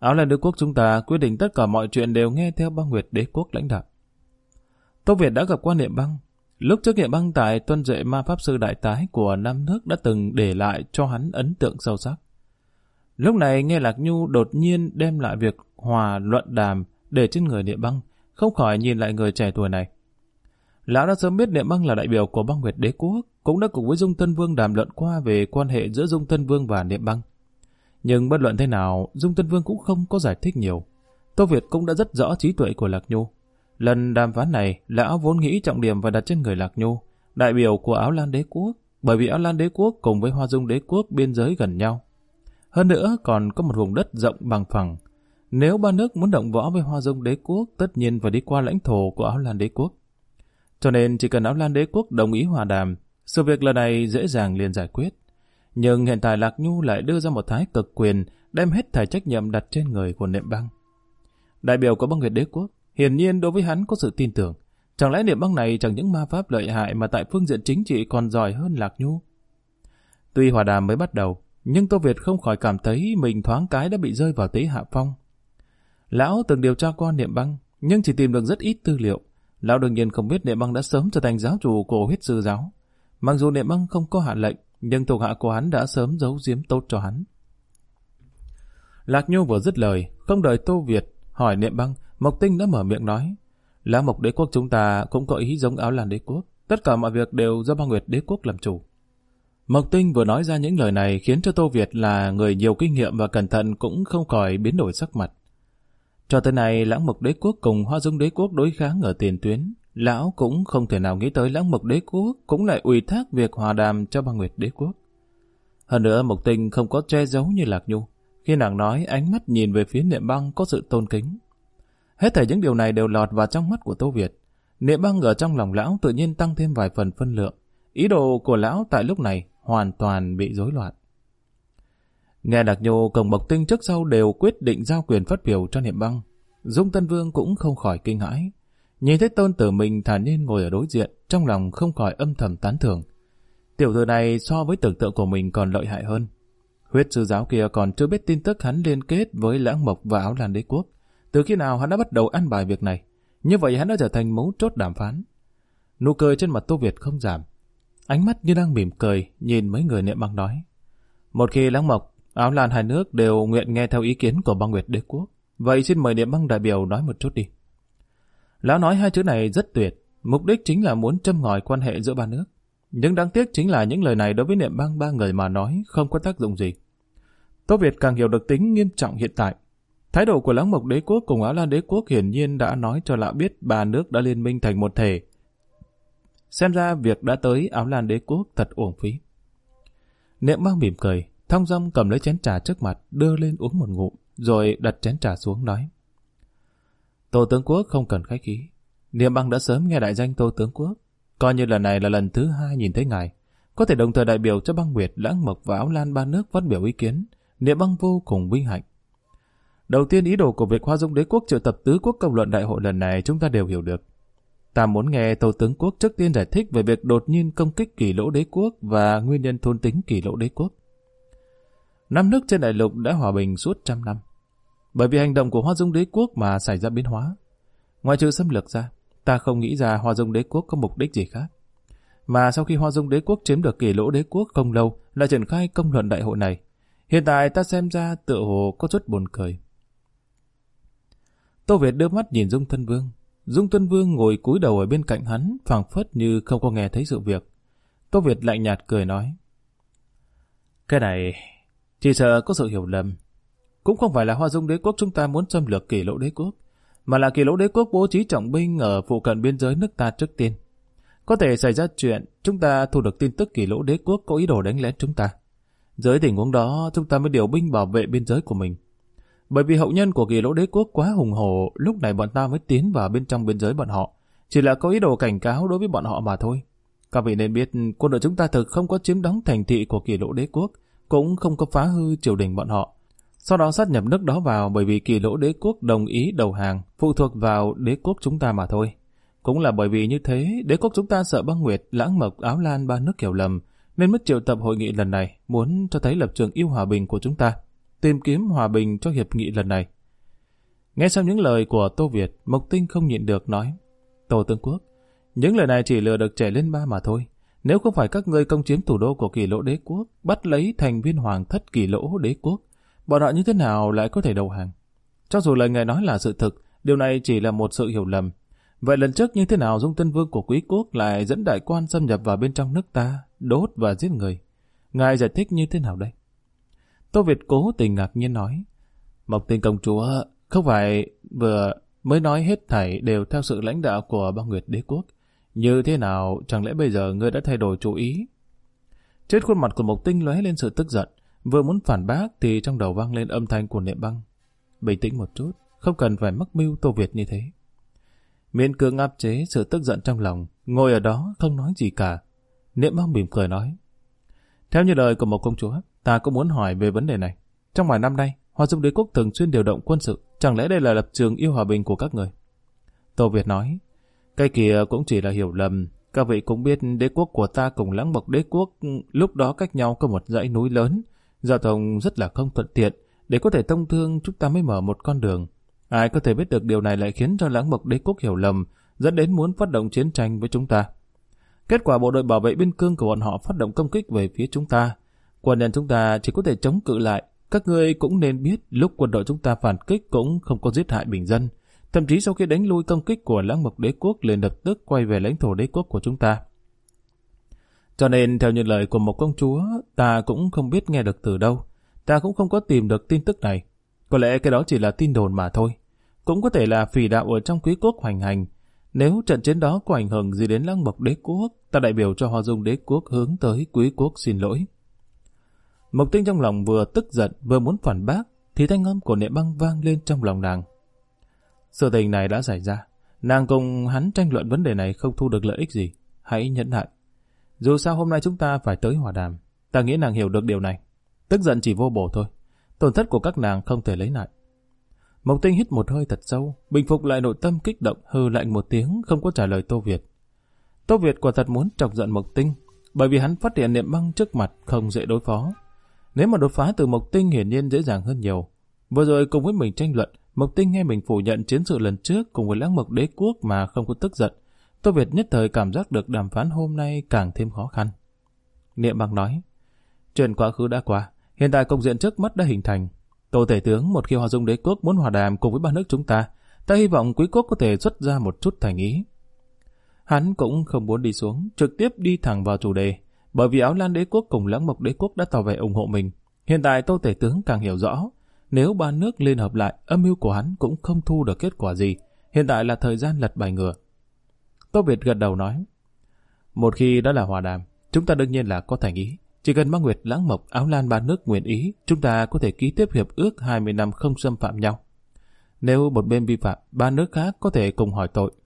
Áo Lan đế quốc chúng ta quyết định tất cả mọi chuyện đều nghe theo băng Nguyệt đế quốc lãnh đạo. Tô Việt đã gặp qua Niệm Băng. Lúc trước Niệm Băng tại tuân duệ ma pháp sư đại tái của Nam nước đã từng để lại cho hắn ấn tượng sâu sắc. Lúc này nghe Lạc Nhu đột nhiên đem lại việc hòa luận đàm để trên người Niệm Băng, không khỏi nhìn lại người trẻ tuổi này. Lão đã sớm biết Niệm Băng là đại biểu của băng Nguyệt đế quốc, cũng đã cùng với Dung Tân Vương đàm luận qua về quan hệ giữa Dung Tân Vương và Niệm Băng. Nhưng bất luận thế nào, Dung Tân Vương cũng không có giải thích nhiều. Tô Việt cũng đã rất rõ trí tuệ của Lạc Nhu. Lần đàm phán này, lão vốn nghĩ trọng điểm phải đặt trên người Lạc Nhu, đại biểu của Áo Lan đế quốc, bởi vì Áo Lan đế quốc cùng với Hoa Dung đế quốc biên giới gần nhau. Hơn nữa còn có một vùng đất rộng bằng phẳng. Nếu ba nước muốn động võ với Hoa Dung đế quốc, tất nhiên phải đi qua lãnh thổ của Áo Lan đế quốc. Cho nên chỉ cần Áo Lan đế quốc đồng ý hòa đàm, sự việc lần này dễ dàng liền giải quyết. Nhưng hiện tại Lạc Nhu lại đưa ra một thái cực quyền, đem hết thảy trách nhiệm đặt trên người của Niệm Băng. Đại biểu của băng Nguyệt đế quốc, hiển nhiên đối với hắn có sự tin tưởng. Chẳng lẽ Niệm Băng này chẳng những ma pháp lợi hại mà tại phương diện chính trị còn giỏi hơn Lạc Nhu? Tuy hòa đàm mới bắt đầu, nhưng Tô Việt không khỏi cảm thấy mình thoáng cái đã bị rơi vào thế hạ phong. Lão từng điều tra qua Niệm Băng, nhưng chỉ tìm được rất ít tư liệu. Lão đương nhiên không biết Niệm Băng đã sớm trở thành giáo chủ của Huyết Sư giáo. Mặc dù Niệm Băng không có hạ lệnh, nhưng thuộc hạ của hắn đã sớm giấu giếm tốt cho hắn. Lạc Nhu vừa dứt lời, không đợi Tô Việt hỏi Niệm Băng, Mộc Tinh đã mở miệng nói: Lá Mộc đế quốc chúng ta cũng có ý giống Áo Lan đế quốc, tất cả mọi việc đều do băng Nguyệt đế quốc làm chủ. Mộc Tinh vừa nói ra những lời này khiến cho Tô Việt là người nhiều kinh nghiệm và cẩn thận cũng không khỏi biến đổi sắc mặt. Cho tới nay, Lãng Mộc đế quốc cùng Hoa Dung đế quốc đối kháng ở tiền tuyến, lão cũng không thể nào nghĩ tới Lãng Mộc đế quốc cũng lại ủy thác việc hòa đàm cho băng Nguyệt đế quốc. Hơn nữa, Mộc Tinh không có che giấu như Lạc Nhu. Khi nàng nói, ánh mắt nhìn về phía Niệm Băng có sự tôn kính. Hết thảy những điều này đều lọt vào trong mắt của Tô Việt. Niệm Băng ở trong lòng lão tự nhiên tăng thêm vài phần phân lượng. Ý đồ của lão tại lúc này hoàn toàn bị rối loạn. Nghe Lạc Nhu cùng Mộc Tinh trước sau đều quyết định giao quyền phát biểu cho Niệm Băng, Dung Tân Vương cũng không khỏi kinh hãi. Nhìn thấy tôn tử mình thản nhiên ngồi ở đối diện, trong lòng không khỏi âm thầm tán thưởng. Tiểu tử này so với tưởng tượng của mình còn lợi hại hơn. Huyết Sư giáo kia còn chưa biết tin tức hắn liên kết với Lãng Mộc và Áo Lan đế quốc. Từ khi nào hắn đã bắt đầu ăn bài việc này? Như vậy hắn đã trở thành mấu chốt đàm phán. Nụ cười trên mặt Tô Việt không giảm. Ánh mắt như đang mỉm cười nhìn mấy người Niệm Băng nói: Một khi Lãng Mộc, Áo Lan hai nước đều nguyện nghe theo ý kiến của băng Nguyệt đế quốc, vậy xin mời Niệm Băng đại biểu nói một chút đi. Lão nói hai chữ này rất tuyệt, mục đích chính là muốn châm ngòi quan hệ giữa ba nước. Nhưng đáng tiếc chính là những lời này đối với Niệm Băng ba người mà nói không có tác dụng gì. Tô Việt càng hiểu được tính nghiêm trọng hiện tại. Thái độ của Lãng Mộc đế quốc cùng Áo Lan đế quốc hiển nhiên đã nói cho lão biết ba nước đã liên minh thành một thể. Xem ra việc đã tới Áo Lan đế quốc thật uổng phí. Niệm Băng mỉm cười, thong dong cầm lấy chén trà trước mặt, đưa lên uống một ngụm, rồi đặt chén trà xuống nói: Tô tướng quốc không cần khách khí. Niệm Băng đã sớm nghe đại danh Tô tướng quốc, coi như lần này là lần thứ hai nhìn thấy ngài, có thể đồng thời đại biểu cho băng Nguyệt, Lãng Mộc và Áo Lan ba nước phát biểu ý kiến. Niệm Băng vô cùng vinh hạnh. Đầu tiên, ý đồ của việc Hoa Dung đế quốc triệu tập tứ quốc công luận đại hội lần này chúng ta đều hiểu được. Ta muốn nghe Tô tướng quốc trước tiên giải thích về việc đột nhiên công kích Kỳ Lỗ đế quốc và nguyên nhân thôn tính Kỳ Lỗ đế quốc. Năm nước trên đại lục đã hòa bình suốt 100 năm. Bởi vì hành động của Hoa Dung đế quốc mà xảy ra biến hóa. Ngoài trừ xâm lược ra, ta không nghĩ ra Hoa Dung đế quốc có mục đích gì khác. Mà sau khi Hoa Dung đế quốc chiếm được Kỳ Lỗ đế quốc không lâu, lại triển khai công luận đại hội này. Hiện tại ta xem ra tựa hồ có chút buồn cười. Tô Việt đưa mắt nhìn Dung Tân Vương. Dung Tân Vương ngồi cúi đầu ở bên cạnh hắn, phảng phất như không có nghe thấy sự việc. Tô Việt lạnh nhạt cười nói: Cái này chỉ sợ có sự hiểu lầm. Cũng không phải là Hoa Dung đế quốc chúng ta muốn xâm lược Kỳ Lỗ đế quốc, mà là Kỳ Lỗ đế quốc bố trí trọng binh ở phụ cận biên giới nước ta trước tiên. Có thể xảy ra chuyện chúng ta thu được tin tức Kỳ Lỗ đế quốc có ý đồ đánh lén chúng ta. Dưới tình huống đó, chúng ta mới điều binh bảo vệ biên giới của mình. Bởi vì hậu nhân của Kỳ Lỗ đế quốc quá hùng hổ, lúc này bọn ta mới tiến vào bên trong biên giới bọn họ. Chỉ là có ý đồ cảnh cáo đối với bọn họ mà thôi. Các vị nên biết, quân đội chúng ta thực không có chiếm đóng thành thị của Kỳ Lỗ đế quốc, cũng không có phá hư triều đình bọn họ. Sau đó sát nhập nước đó vào bởi vì Kỳ Lỗ đế quốc đồng ý đầu hàng, phụ thuộc vào đế quốc chúng ta mà thôi. Cũng là bởi vì như thế, đế quốc chúng ta sợ băng Nguyệt, Lãng Mộc, Áo Lan ba nước hiểu lầm, nên mới triệu tập hội nghị lần này, muốn cho thấy lập trường yêu hòa bình của chúng ta, tìm kiếm hòa bình cho hiệp nghị lần này. Nghe xong những lời của Tô Việt, Mộc Tinh không nhịn được nói: Tô tướng quốc, những lời này chỉ lừa được trẻ lên ba mà thôi. Nếu không phải các ngươi công chiếm thủ đô của Kỷ Lỗ đế quốc, bắt lấy thành viên hoàng thất Kỷ Lỗ đế quốc, bọn họ như thế nào lại có thể đầu hàng? Cho dù lời ngài nói là sự thực, điều này chỉ là một sự hiểu lầm. Vậy lần trước như thế nào Dung Tân Vương của Quý quốc lại dẫn đại quan xâm nhập vào bên trong nước ta, đốt và giết người? Ngài giải thích như thế nào đây? Tô Việt cố tình ngạc nhiên nói: Mộc Tinh công chúa, không phải vừa mới nói hết thảy đều theo sự lãnh đạo của Băng Nguyệt đế quốc. Như thế nào, chẳng lẽ bây giờ ngươi đã thay đổi chủ ý? Trên khuôn mặt của Mộc Tinh lóe lên sự tức giận, vừa muốn phản bác thì trong đầu vang lên âm thanh của Niệm Băng: Bình tĩnh một chút, không cần phải mắc mưu Tô Việt như thế. Miễn cưỡng áp chế sự tức giận trong lòng, ngồi ở đó không nói gì cả. Niệm Băng mỉm cười nói: Theo như lời của Mộc công chúa, ta cũng muốn hỏi về vấn đề này. Trong vài năm nay, Hoa Dung đế quốc thường xuyên điều động quân sự, chẳng lẽ đây là lập trường yêu hòa bình của các người? Tô Việt nói: Cái kia cũng chỉ là hiểu lầm. Các vị cũng biết đế quốc của ta cùng Lãng Mộc đế quốc lúc đó cách nhau có một dãy núi lớn, giao thông rất là không thuận tiện. Để có thể thông thương, chúng ta mới mở một con đường. Ai có thể biết được điều này lại khiến cho Lãng Mộc đế quốc hiểu lầm, dẫn đến muốn phát động chiến tranh với chúng ta. Kết quả bộ đội bảo vệ biên cương của bọn họ phát động công kích về phía chúng ta. Quân nhân chúng ta chỉ có thể chống cự lại. Các ngươi cũng nên biết lúc quân đội chúng ta phản kích cũng không có giết hại bình dân. Thậm chí sau khi đánh lui công kích của Lãng Mộc đế quốc liền lập tức quay về lãnh thổ đế quốc của chúng ta. Cho nên theo như lời của Mộc công chúa, ta cũng không biết nghe được từ đâu. Ta cũng không có tìm được tin tức này. Có lẽ cái đó chỉ là tin đồn mà thôi. Cũng có thể là phỉ đạo ở trong Quý quốc hoành hành. Nếu trận chiến đó có ảnh hưởng gì đến Lãng Mộc đế quốc, ta đại biểu cho Hoa Dung đế quốc hướng tới Quý quốc xin lỗi. Mộc Tinh trong lòng vừa tức giận vừa muốn phản bác, thì thanh âm của Niệm Băng vang lên trong lòng nàng. Sự tình này đã xảy ra, nàng cùng hắn tranh luận vấn đề này không thu được lợi ích gì. Hãy nhẫn nại. Dù sao hôm nay chúng ta phải tới hòa đàm. Ta nghĩ nàng hiểu được điều này. Tức giận chỉ vô bổ thôi. Tổn thất của các nàng không thể lấy lại. Mộc Tinh hít một hơi thật sâu, bình phục lại nội tâm kích động, hừ lạnh một tiếng, không có trả lời Tô Việt. Tô Việt quả thật muốn chọc giận Mộc Tinh, bởi vì hắn phát hiện Niệm Băng trước mặt không dễ đối phó. Nếu mà đột phá từ Mộc Tinh hiển nhiên dễ dàng hơn nhiều. Vừa rồi cùng với mình tranh luận, Mộc Tinh nghe mình phủ nhận chiến sự lần trước cùng với Lãng Mộc đế quốc mà không có tức giận. Tô Việt nhất thời cảm giác được đàm phán hôm nay càng thêm khó khăn. Niệm Băng nói: Chuyện quá khứ đã qua, hiện tại cục diện trước mắt đã hình thành. Tô tể tướng một khi Hoa Dung đế quốc muốn hòa đàm cùng với ba nước chúng ta, ta hy vọng Quý quốc có thể xuất ra một chút thành ý. Hắn cũng không muốn đi xuống, trực tiếp đi thẳng vào chủ đề, bởi vì Áo Lan đế quốc cùng Lãng Mộc đế quốc đã tỏ vẻ ủng hộ mình. Hiện tại Tô tể tướng càng hiểu rõ, nếu ba nước liên hợp lại, âm mưu của hắn cũng không thu được kết quả gì. Hiện tại là thời gian lật bài ngửa. Tô Việt gật đầu nói: Một khi đã là hòa đàm, chúng ta đương nhiên là có thành ý. Chỉ cần Băng Nguyệt, Lãng Mộc, Áo Lan ba nước nguyện ý, chúng ta có thể ký tiếp hiệp ước 20 năm không xâm phạm nhau. Nếu một bên vi phạm, ba nước khác có thể cùng hỏi tội.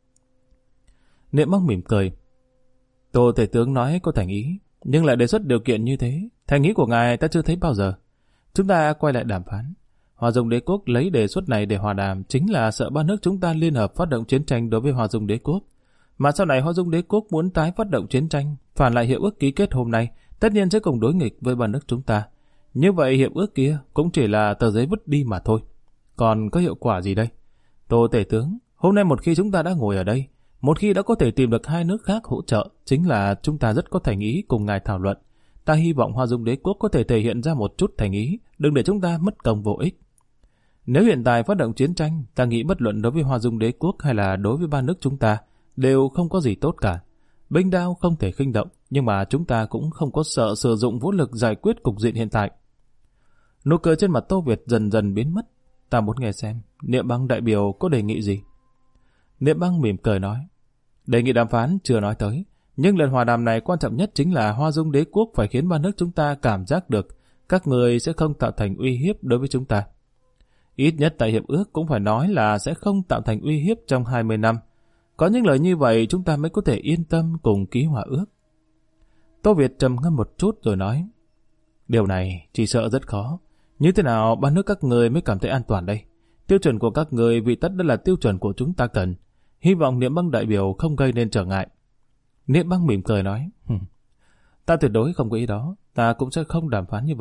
Niệm Băng mỉm cười: Tô tể tướng nói có thành ý, nhưng lại đề xuất điều kiện như thế. Thành ý của ngài ta chưa thấy bao giờ. Chúng ta quay lại đàm phán. Hoa Dung đế quốc lấy đề xuất này để hòa đàm chính là sợ ba nước chúng ta liên hợp phát động chiến tranh đối với Hoa Dung đế quốc. Mà sau này Hoa Dung đế quốc muốn tái phát động chiến tranh, phản lại hiệp ước ký kết hôm nay, tất nhiên sẽ cùng đối nghịch với ba nước chúng ta. Như vậy hiệp ước kia cũng chỉ là tờ giấy vứt đi mà thôi. Còn có hiệu quả gì đây? Tô tể tướng, hôm nay một khi chúng ta đã ngồi ở đây, một khi đã có thể tìm được hai nước khác hỗ trợ, chính là chúng ta rất có thành ý cùng ngài thảo luận. Ta hy vọng Hoa Dung đế quốc có thể thể hiện ra một chút thành ý, đừng để chúng ta mất công vô ích. Nếu hiện tại phát động chiến tranh, ta nghĩ bất luận đối với Hoa Dung đế quốc hay là đối với ba nước chúng ta, đều không có gì tốt cả. Binh đao không thể khinh động, nhưng mà chúng ta cũng không có sợ sử dụng vũ lực giải quyết cục diện hiện tại. Nụ cười trên mặt Tô Việt dần dần biến mất. Ta muốn nghe xem, Niệm Băng đại biểu có đề nghị gì? Niệm Băng mỉm cười nói: Đề nghị đàm phán chưa nói tới, nhưng lần hòa đàm này quan trọng nhất chính là Hoa Dung đế quốc phải khiến ba nước chúng ta cảm giác được các người sẽ không tạo thành uy hiếp đối với chúng ta. Ít nhất tại hiệp ước cũng phải nói là sẽ không tạo thành uy hiếp trong 20 năm. Có những lời như vậy chúng ta mới có thể yên tâm cùng ký hòa ước. Tô Việt trầm ngâm một chút rồi nói: Điều này chỉ sợ rất khó. Như thế nào ba nước các người mới cảm thấy an toàn đây? Tiêu chuẩn của các người vị tất đó là tiêu chuẩn của chúng ta cần. Hy vọng Niệm Băng đại biểu không gây nên trở ngại. Niệm Băng mỉm cười nói: Ta tuyệt đối không có ý đó. Ta cũng sẽ không đàm phán như vậy.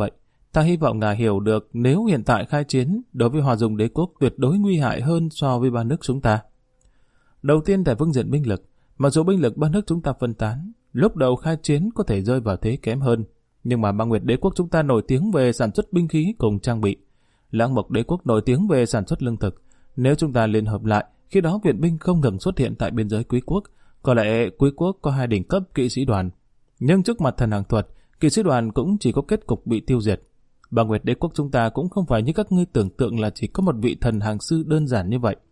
Ta hy vọng ngài hiểu được nếu hiện tại khai chiến đối với Hòa Dùng Đế quốc tuyệt đối nguy hại hơn so với ba nước chúng ta. Đầu tiên tại phương diện binh lực, mặc dù binh lực ba nước chúng ta phân tán, lúc đầu khai chiến có thể rơi vào thế kém hơn, nhưng mà Băng Nguyệt Đế quốc chúng ta nổi tiếng về sản xuất binh khí cùng trang bị. Lãng Mộc Đế quốc nổi tiếng về sản xuất lương thực. Nếu chúng ta liên hợp lại, khi đó viện binh không ngừng xuất hiện tại biên giới Quý quốc. Có lẽ Quý quốc có 2 đỉnh cấp kỵ sĩ đoàn, nhưng trước mặt thần hàng thuật, kỵ sĩ đoàn cũng chỉ có kết cục bị tiêu diệt. Băng Nguyệt Đế quốc chúng ta cũng không phải như các ngươi tưởng tượng là chỉ có một vị thần hàng sư đơn giản như vậy.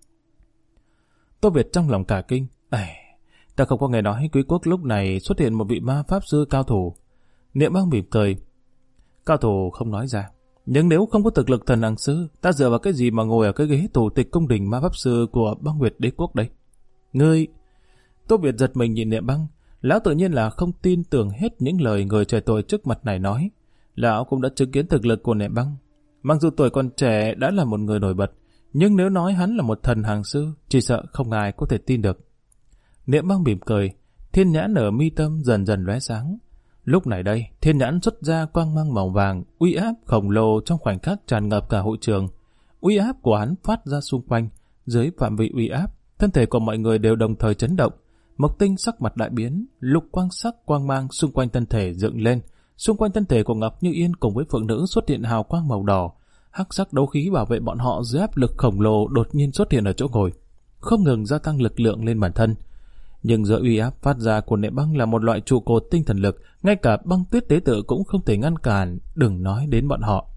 Tô Việt trong lòng cả kinh. Ta không có nghe nói Quý quốc lúc này xuất hiện một vị ma pháp sư cao thủ. Niệm Băng mỉm cười. Cao thủ không nói ra. Nhưng nếu không có thực lực thần hàng sư, ta dựa vào cái gì mà ngồi ở cái ghế thủ tịch cung đình ma pháp sư của Băng Nguyệt Đế quốc đấy? Ngươi... Tô Việt giật mình nhìn Niệm Băng. Lão tự nhiên là không tin tưởng hết những lời người trẻ tuổi trước mặt này nói. Lão cũng đã chứng kiến thực lực của Niệm Băng. Mặc dù tuổi còn trẻ đã là một người nổi bật, nhưng nếu nói hắn là một thần hàng sư, chỉ sợ không ai có thể tin được. Niệm Băng mỉm cười, thiên nhãn ở mi tâm dần dần lóe sáng. Lúc này đây, thiên nhãn xuất ra quang mang màu vàng, uy áp khổng lồ trong khoảnh khắc tràn ngập cả hội trường. Uy áp của hắn phát ra xung quanh, dưới phạm vi uy áp, thân thể của mọi người đều đồng thời chấn động. Mộc Tinh sắc mặt đại biến, lục quang sắc quang mang xung quanh thân thể dựng lên. Xung quanh thân thể của Ngọc Như Yên cùng với Phượng Nữ xuất hiện hào quang màu đỏ. Hắc sắc đấu khí bảo vệ bọn họ dưới áp lực khổng lồ đột nhiên xuất hiện ở chỗ ngồi, không ngừng gia tăng lực lượng lên bản thân. Nhưng giữa uy áp phát ra của Niệm Băng là một loại trụ cột tinh thần lực, ngay cả Băng Tuyết tế tự cũng không thể ngăn cản, đừng nói đến bọn họ.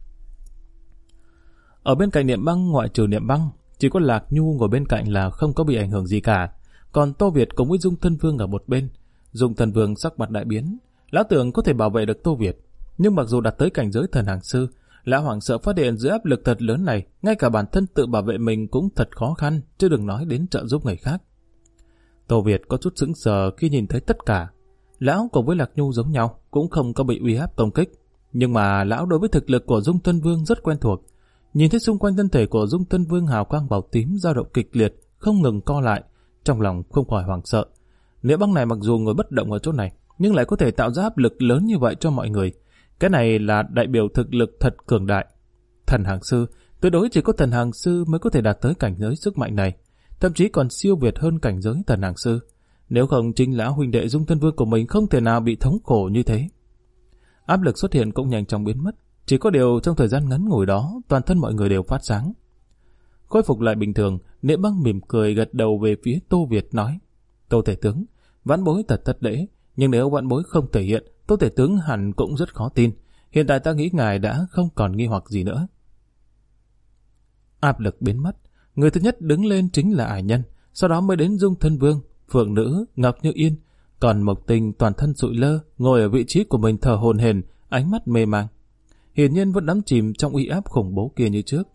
Ở bên cạnh Niệm Băng, ngoại trừ Niệm Băng, chỉ có Lạc Nhu ngồi bên cạnh là không có bị ảnh hưởng gì cả. Còn Tô Việt cùng với Dung Thân Vương ở một bên. Dung Thân Vương sắc mặt đại biến, lão tưởng có thể bảo vệ được Tô Việt, nhưng mặc dù đạt tới cảnh giới thần hàng sư, lão hoảng sợ phát hiện dưới áp lực thật lớn này, ngay cả bản thân tự bảo vệ mình cũng thật khó khăn, chứ đừng nói đến trợ giúp người khác. Tô Việt có chút sững sờ khi nhìn thấy tất cả. Lão cùng với Lạc Nhu giống nhau, cũng không có bị uy áp công kích, nhưng mà lão đối với thực lực của Dung Thân Vương rất quen thuộc. Nhìn thấy xung quanh thân thể của Dung Thân Vương hào quang màu tím dao động kịch liệt, không ngừng co lại, trong lòng không khỏi hoảng sợ. Niệm Băng này mặc dù ngồi bất động ở chỗ này, nhưng lại có thể tạo ra áp lực lớn như vậy cho mọi người. Cái này là đại biểu thực lực thật cường đại. Thần hàng sư, tuyệt đối chỉ có thần hàng sư mới có thể đạt tới cảnh giới sức mạnh này, thậm chí còn siêu việt hơn cảnh giới thần hàng sư. Nếu không, chính lão huynh đệ Dung Thân Vương của mình không thể nào bị thống khổ như thế. Áp lực xuất hiện cũng nhanh chóng biến mất, chỉ có điều trong thời gian ngắn ngủi đó, toàn thân mọi người đều phát sáng. Khôi phục lại bình thường, Niệm Băng mỉm cười gật đầu về phía Tô Việt nói: Tô Tể Tướng, vãn bối thật thất lễ, nhưng nếu vãn bối không thể hiện, Tô Tể Tướng hẳn cũng rất khó tin. Hiện tại ta nghĩ ngài đã không còn nghi hoặc gì nữa. Áp lực biến mất, người thứ nhất đứng lên chính là Ải Nhân, sau đó mới đến Dung Thân Vương, Phượng Nữ, Ngọc Như Yên, còn Mộc Tinh toàn thân sụi lơ, ngồi ở vị trí của mình thở hổn hển, ánh mắt mê mang. Hiển nhiên vẫn đắm chìm trong uy áp khủng bố kia như trước.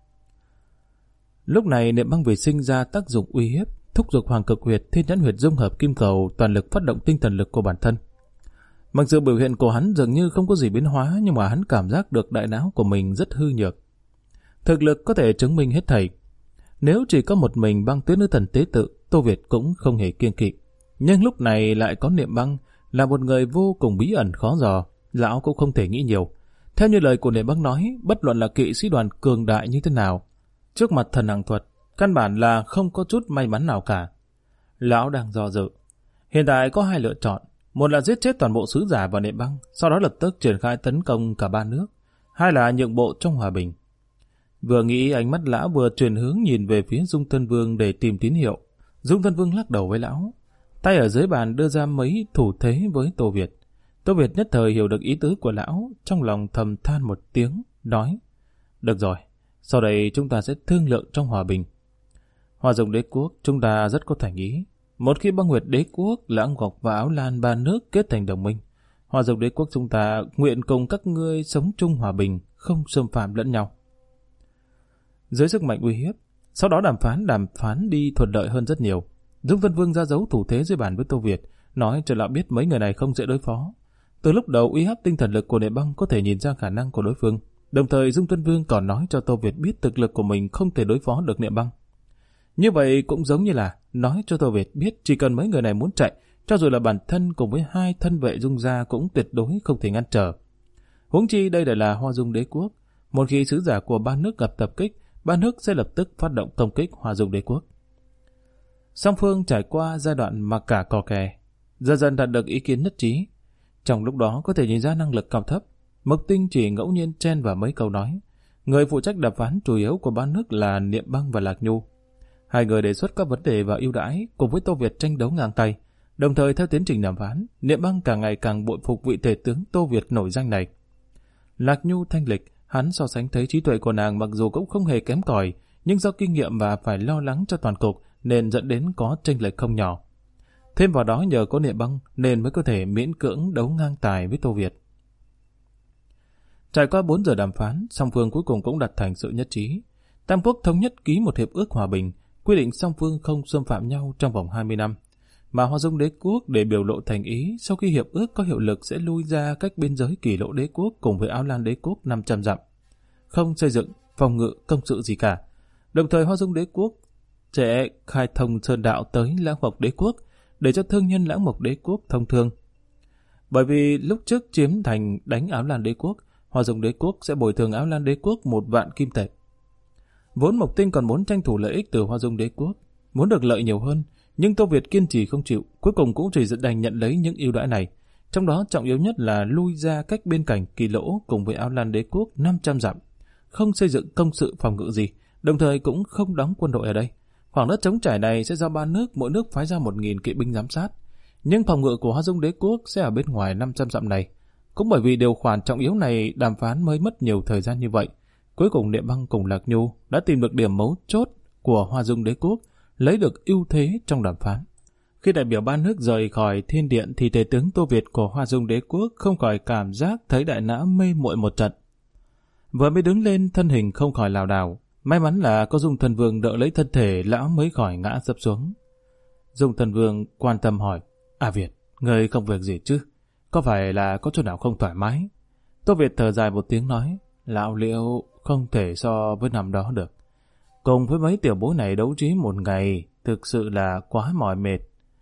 Lúc này Niệm Băng vì sinh ra tác dụng uy hiếp, thúc giục Hoàng Cực Huyệt, Thiên Nhãn Huyệt dung hợp kim cầu, toàn lực phát động tinh thần lực của bản thân. Mặc dù biểu hiện của hắn dường như không có gì biến hóa, nhưng mà hắn cảm giác được đại não của mình rất hư nhược. Thực lực có thể chứng minh hết thảy. Nếu chỉ có một mình Băng Tuyết nữ thần tế tự, Tô Việt cũng không hề kiêng kỵ. Nhưng lúc này lại có Niệm Băng, là một người vô cùng bí ẩn khó dò, lão cũng không thể nghĩ nhiều. Theo như lời của Niệm Băng nói, bất luận là kỵ sĩ đoàn cường đại như thế nào, trước mặt thần hàng thuật, căn bản là không có chút may mắn nào cả. Lão đang do dự. Hiện tại có 2 lựa chọn. Một là giết chết toàn bộ sứ giả và Niệm Băng, sau đó lập tức triển khai tấn công cả 3 nước. 2 là nhượng bộ trong hòa bình. Vừa nghĩ, ánh mắt lão vừa chuyển hướng nhìn về phía Dung Thân Vương để tìm tín hiệu. Dung Thân Vương lắc đầu với lão, tay ở dưới bàn đưa ra mấy thủ thế với Tô Việt. Tô Việt nhất thời hiểu được ý tứ của lão, trong lòng thầm than một tiếng, nói: Được rồi, sau đây chúng ta sẽ thương lượng trong hòa bình. Hòa Dùng Đế quốc chúng ta rất có thành ý. Một khi Băng Nguyệt Đế quốc, Lãng Ngọc và Áo Lan 3 nước kết thành đồng minh, Hòa Dùng Đế quốc chúng ta nguyện cùng các ngươi sống chung hòa bình, không xâm phạm lẫn nhau. Dưới sức mạnh uy hiếp, sau đó đàm phán đi thuận lợi hơn rất nhiều. Dung Thân Vương ra dấu thủ thế dưới bàn với Tô Việt, nói cho lão biết mấy người này không dễ đối phó. Từ lúc đầu uy áp tinh thần lực của Niệm Băng có thể nhìn ra khả năng của đối phương. Đồng thời Dung Thân Vương còn nói cho Tô Việt biết thực lực của mình không thể đối phó được Niệm Băng. Như vậy cũng giống như là nói cho Tô Việt biết chỉ cần mấy người này muốn chạy, cho dù là bản thân cùng với 2 thân vệ Dung gia cũng tuyệt đối không thể ngăn trở. Huống chi đây lại là Hoa Dung Đế quốc. Một khi sứ giả của ba nước gặp tập kích, ba nước sẽ lập tức phát động công kích Hoa Dung Đế quốc. Song phương trải qua giai đoạn mặc cả cò kè, dần dần đạt được ý kiến nhất trí. Trong lúc đó có thể nhìn ra năng lực cao thấp, Mộc Tinh chỉ ngẫu nhiên chen vào mấy câu nói. Người phụ trách đàm phán chủ yếu của ba nước là Niệm Băng và Lạc Nhu. Hai người đề xuất các vấn đề và ưu đãi cùng với Tô Việt tranh đấu ngang tay. Đồng thời theo tiến trình đàm phán, Niệm Băng càng ngày càng bội phục vị tể tướng Tô Việt nổi danh này. Lạc Nhu thanh lịch, hắn so sánh thấy trí tuệ của nàng mặc dù cũng không hề kém cỏi, nhưng do kinh nghiệm và phải lo lắng cho toàn cục nên dẫn đến có chênh lệch không nhỏ. Thêm vào đó nhờ có Niệm Băng nên mới có thể miễn cưỡng đấu ngang tài với Tô Việt. Trải qua 4 giờ đàm phán, song phương cuối cùng cũng đạt thành sự nhất trí. Tam quốc thống nhất ký một hiệp ước hòa bình, quy định song phương không xâm phạm nhau trong vòng 20 năm. Mà Hoa Dung Đế quốc để biểu lộ thành ý, sau khi hiệp ước có hiệu lực sẽ lui ra cách biên giới Kỷ Lỗ Đế quốc cùng với Áo Lan Đế quốc 500 dặm, không xây dựng, phòng ngự, công sự gì cả. Đồng thời Hoa Dung Đế quốc sẽ khai thông sơn đạo tới Lãng Mộc Đế quốc để cho thương nhân Lãng Mộc Đế quốc thông thương. Bởi vì lúc trước chiếm thành đánh Áo Lan Đế quốc, Hoa Dung Đế quốc sẽ bồi thường Áo Lan Đế quốc 1 vạn kim tệ. Vốn Mộc Tinh còn muốn tranh thủ lợi ích từ Hoa Dung Đế quốc, muốn được lợi nhiều hơn, nhưng Tô Việt kiên trì không chịu, cuối cùng cũng chỉ đành nhận lấy những ưu đãi này. Trong đó trọng yếu nhất là lui ra cách bên cạnh Kỳ Lỗ cùng với Áo Lan Đế quốc 500 dặm, không xây dựng công sự phòng ngự gì, đồng thời cũng không đóng quân đội ở đây. Khoảng đất trống trải này sẽ do ba nước, mỗi nước phái ra 1.000 kỵ binh giám sát, nhưng phòng ngự của Hoa Dung Đế quốc sẽ ở bên ngoài 500 dặm này. Cũng bởi vì điều khoản trọng yếu này đàm phán mới mất nhiều thời gian như vậy. Cuối cùng Niệm Băng cùng Lạc Nhu đã tìm được điểm mấu chốt của Hoa Dung Đế quốc, lấy được ưu thế trong đàm phán. Khi đại biểu ba nước rời khỏi thiên điện thì tể tướng Tô Việt của Hoa Dung Đế quốc không khỏi cảm giác thấy đại não mê muội một trận. Vừa mới đứng lên thân hình không khỏi lảo đảo. May mắn là có Dung Thần Vương đỡ lấy thân thể lão mới khỏi ngã sấp xuống. Dung Thần Vương quan tâm hỏi: "À Việt, người không việc gì chứ? Có phải là có chỗ nào không thoải mái?" Tô Việt thở dài một tiếng nói: "Lão Liệu không thể so với năm đó được. Cùng với mấy tiểu bối này đấu trí một ngày, thực sự là quá mỏi mệt.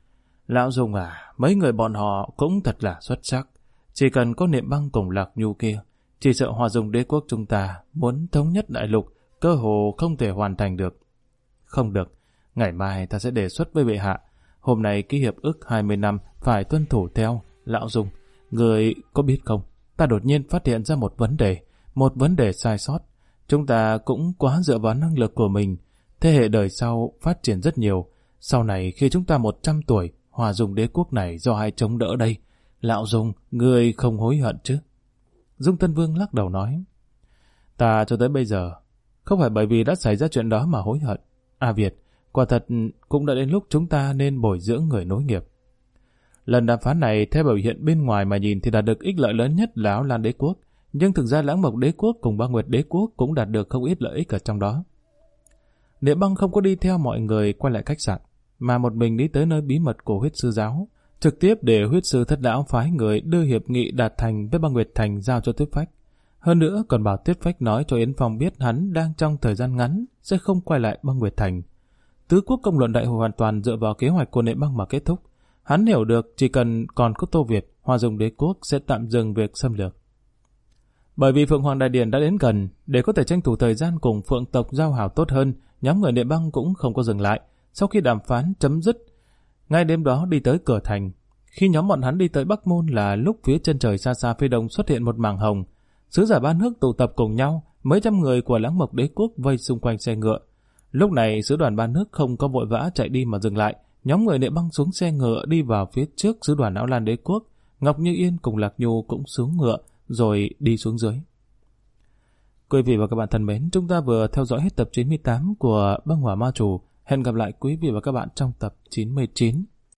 Lão Dung à, mấy người bọn họ cũng thật là xuất sắc. Chỉ cần có Niệm Băng cùng Lạc Nhu kia, chỉ sợ Hoa Dung Đế quốc chúng ta muốn thống nhất đại lục, cơ hồ không thể hoàn thành được." "Không được, ngày mai ta sẽ đề xuất với bệ hạ. Hôm nay ký hiệp ước 20 năm phải tuân thủ theo. Lão Dung, người có biết không, ta đột nhiên phát hiện ra một vấn đề sai sót. Chúng ta cũng quá dựa vào năng lực của mình. Thế hệ đời sau phát triển rất nhiều. Sau này khi chúng ta 100 tuổi, Hoa Dung Đế quốc này do ai chống đỡ đây? Lão Dung, người không hối hận chứ?" Dung Tân Vương lắc đầu nói: "Ta cho tới bây giờ, không phải bởi vì đã xảy ra chuyện đó mà hối hận. À Việt, quả thật cũng đã đến lúc chúng ta nên bồi dưỡng người nối nghiệp." Lần đàm phán này theo biểu hiện bên ngoài mà nhìn thì đạt được ích lợi lớn nhất là Áo Lan Đế quốc, nhưng thực ra Lãng Mộc Đế quốc cùng Ba Nguyệt Đế quốc cũng đạt được không ít lợi ích ở trong đó. Niệm Băng không có đi theo mọi người quay lại khách sạn, mà một mình đi tới nơi bí mật của Huyết Sư giáo, trực tiếp để Huyết Sư Thất Lão phái người đưa hiệp nghị đạt thành với Ba Nguyệt Thành giao cho Tuyết Phách. Hơn nữa còn bảo Tuyết Phách nói cho Yến Phong biết hắn đang trong thời gian ngắn sẽ không quay lại Ba Nguyệt Thành. Tứ quốc công luận đại hội hoàn toàn dựa vào kế hoạch của Niệm Băng mà kết thúc. Hắn hiểu được chỉ cần còn có Tô Việt, Hoa Dung Đế quốc sẽ tạm dừng việc xâm lược. Bởi vì Phượng Hoàng Đại Điển đã đến gần, để có thể tranh thủ thời gian cùng Phượng tộc giao hảo tốt hơn, nhóm người Niệm Băng cũng không có dừng lại. Sau khi đàm phán chấm dứt, ngay đêm đó đi tới cửa thành. Khi nhóm bọn hắn đi tới Bắc Môn là lúc phía chân trời xa xa phía đông xuất hiện một mảng hồng. Sứ giả ba nước tụ tập cùng nhau, mấy trăm người của Lãng Mộc Đế quốc vây xung quanh xe ngựa. Lúc này sứ đoàn ba nước không có vội vã chạy đi mà dừng lại. Nhóm người Niệm Băng xuống xe ngựa đi vào phía trước sứ đoàn Áo Lan Đế quốc. Ngọc Như Yên cùng Lạc Nhu cũng xuống ngựa rồi đi xuống dưới. Quý vị và các bạn thân mến, chúng ta vừa theo dõi hết tập 98 của Băng Hỏa Ma Chủ. Hẹn gặp lại quý vị và các bạn trong tập 99.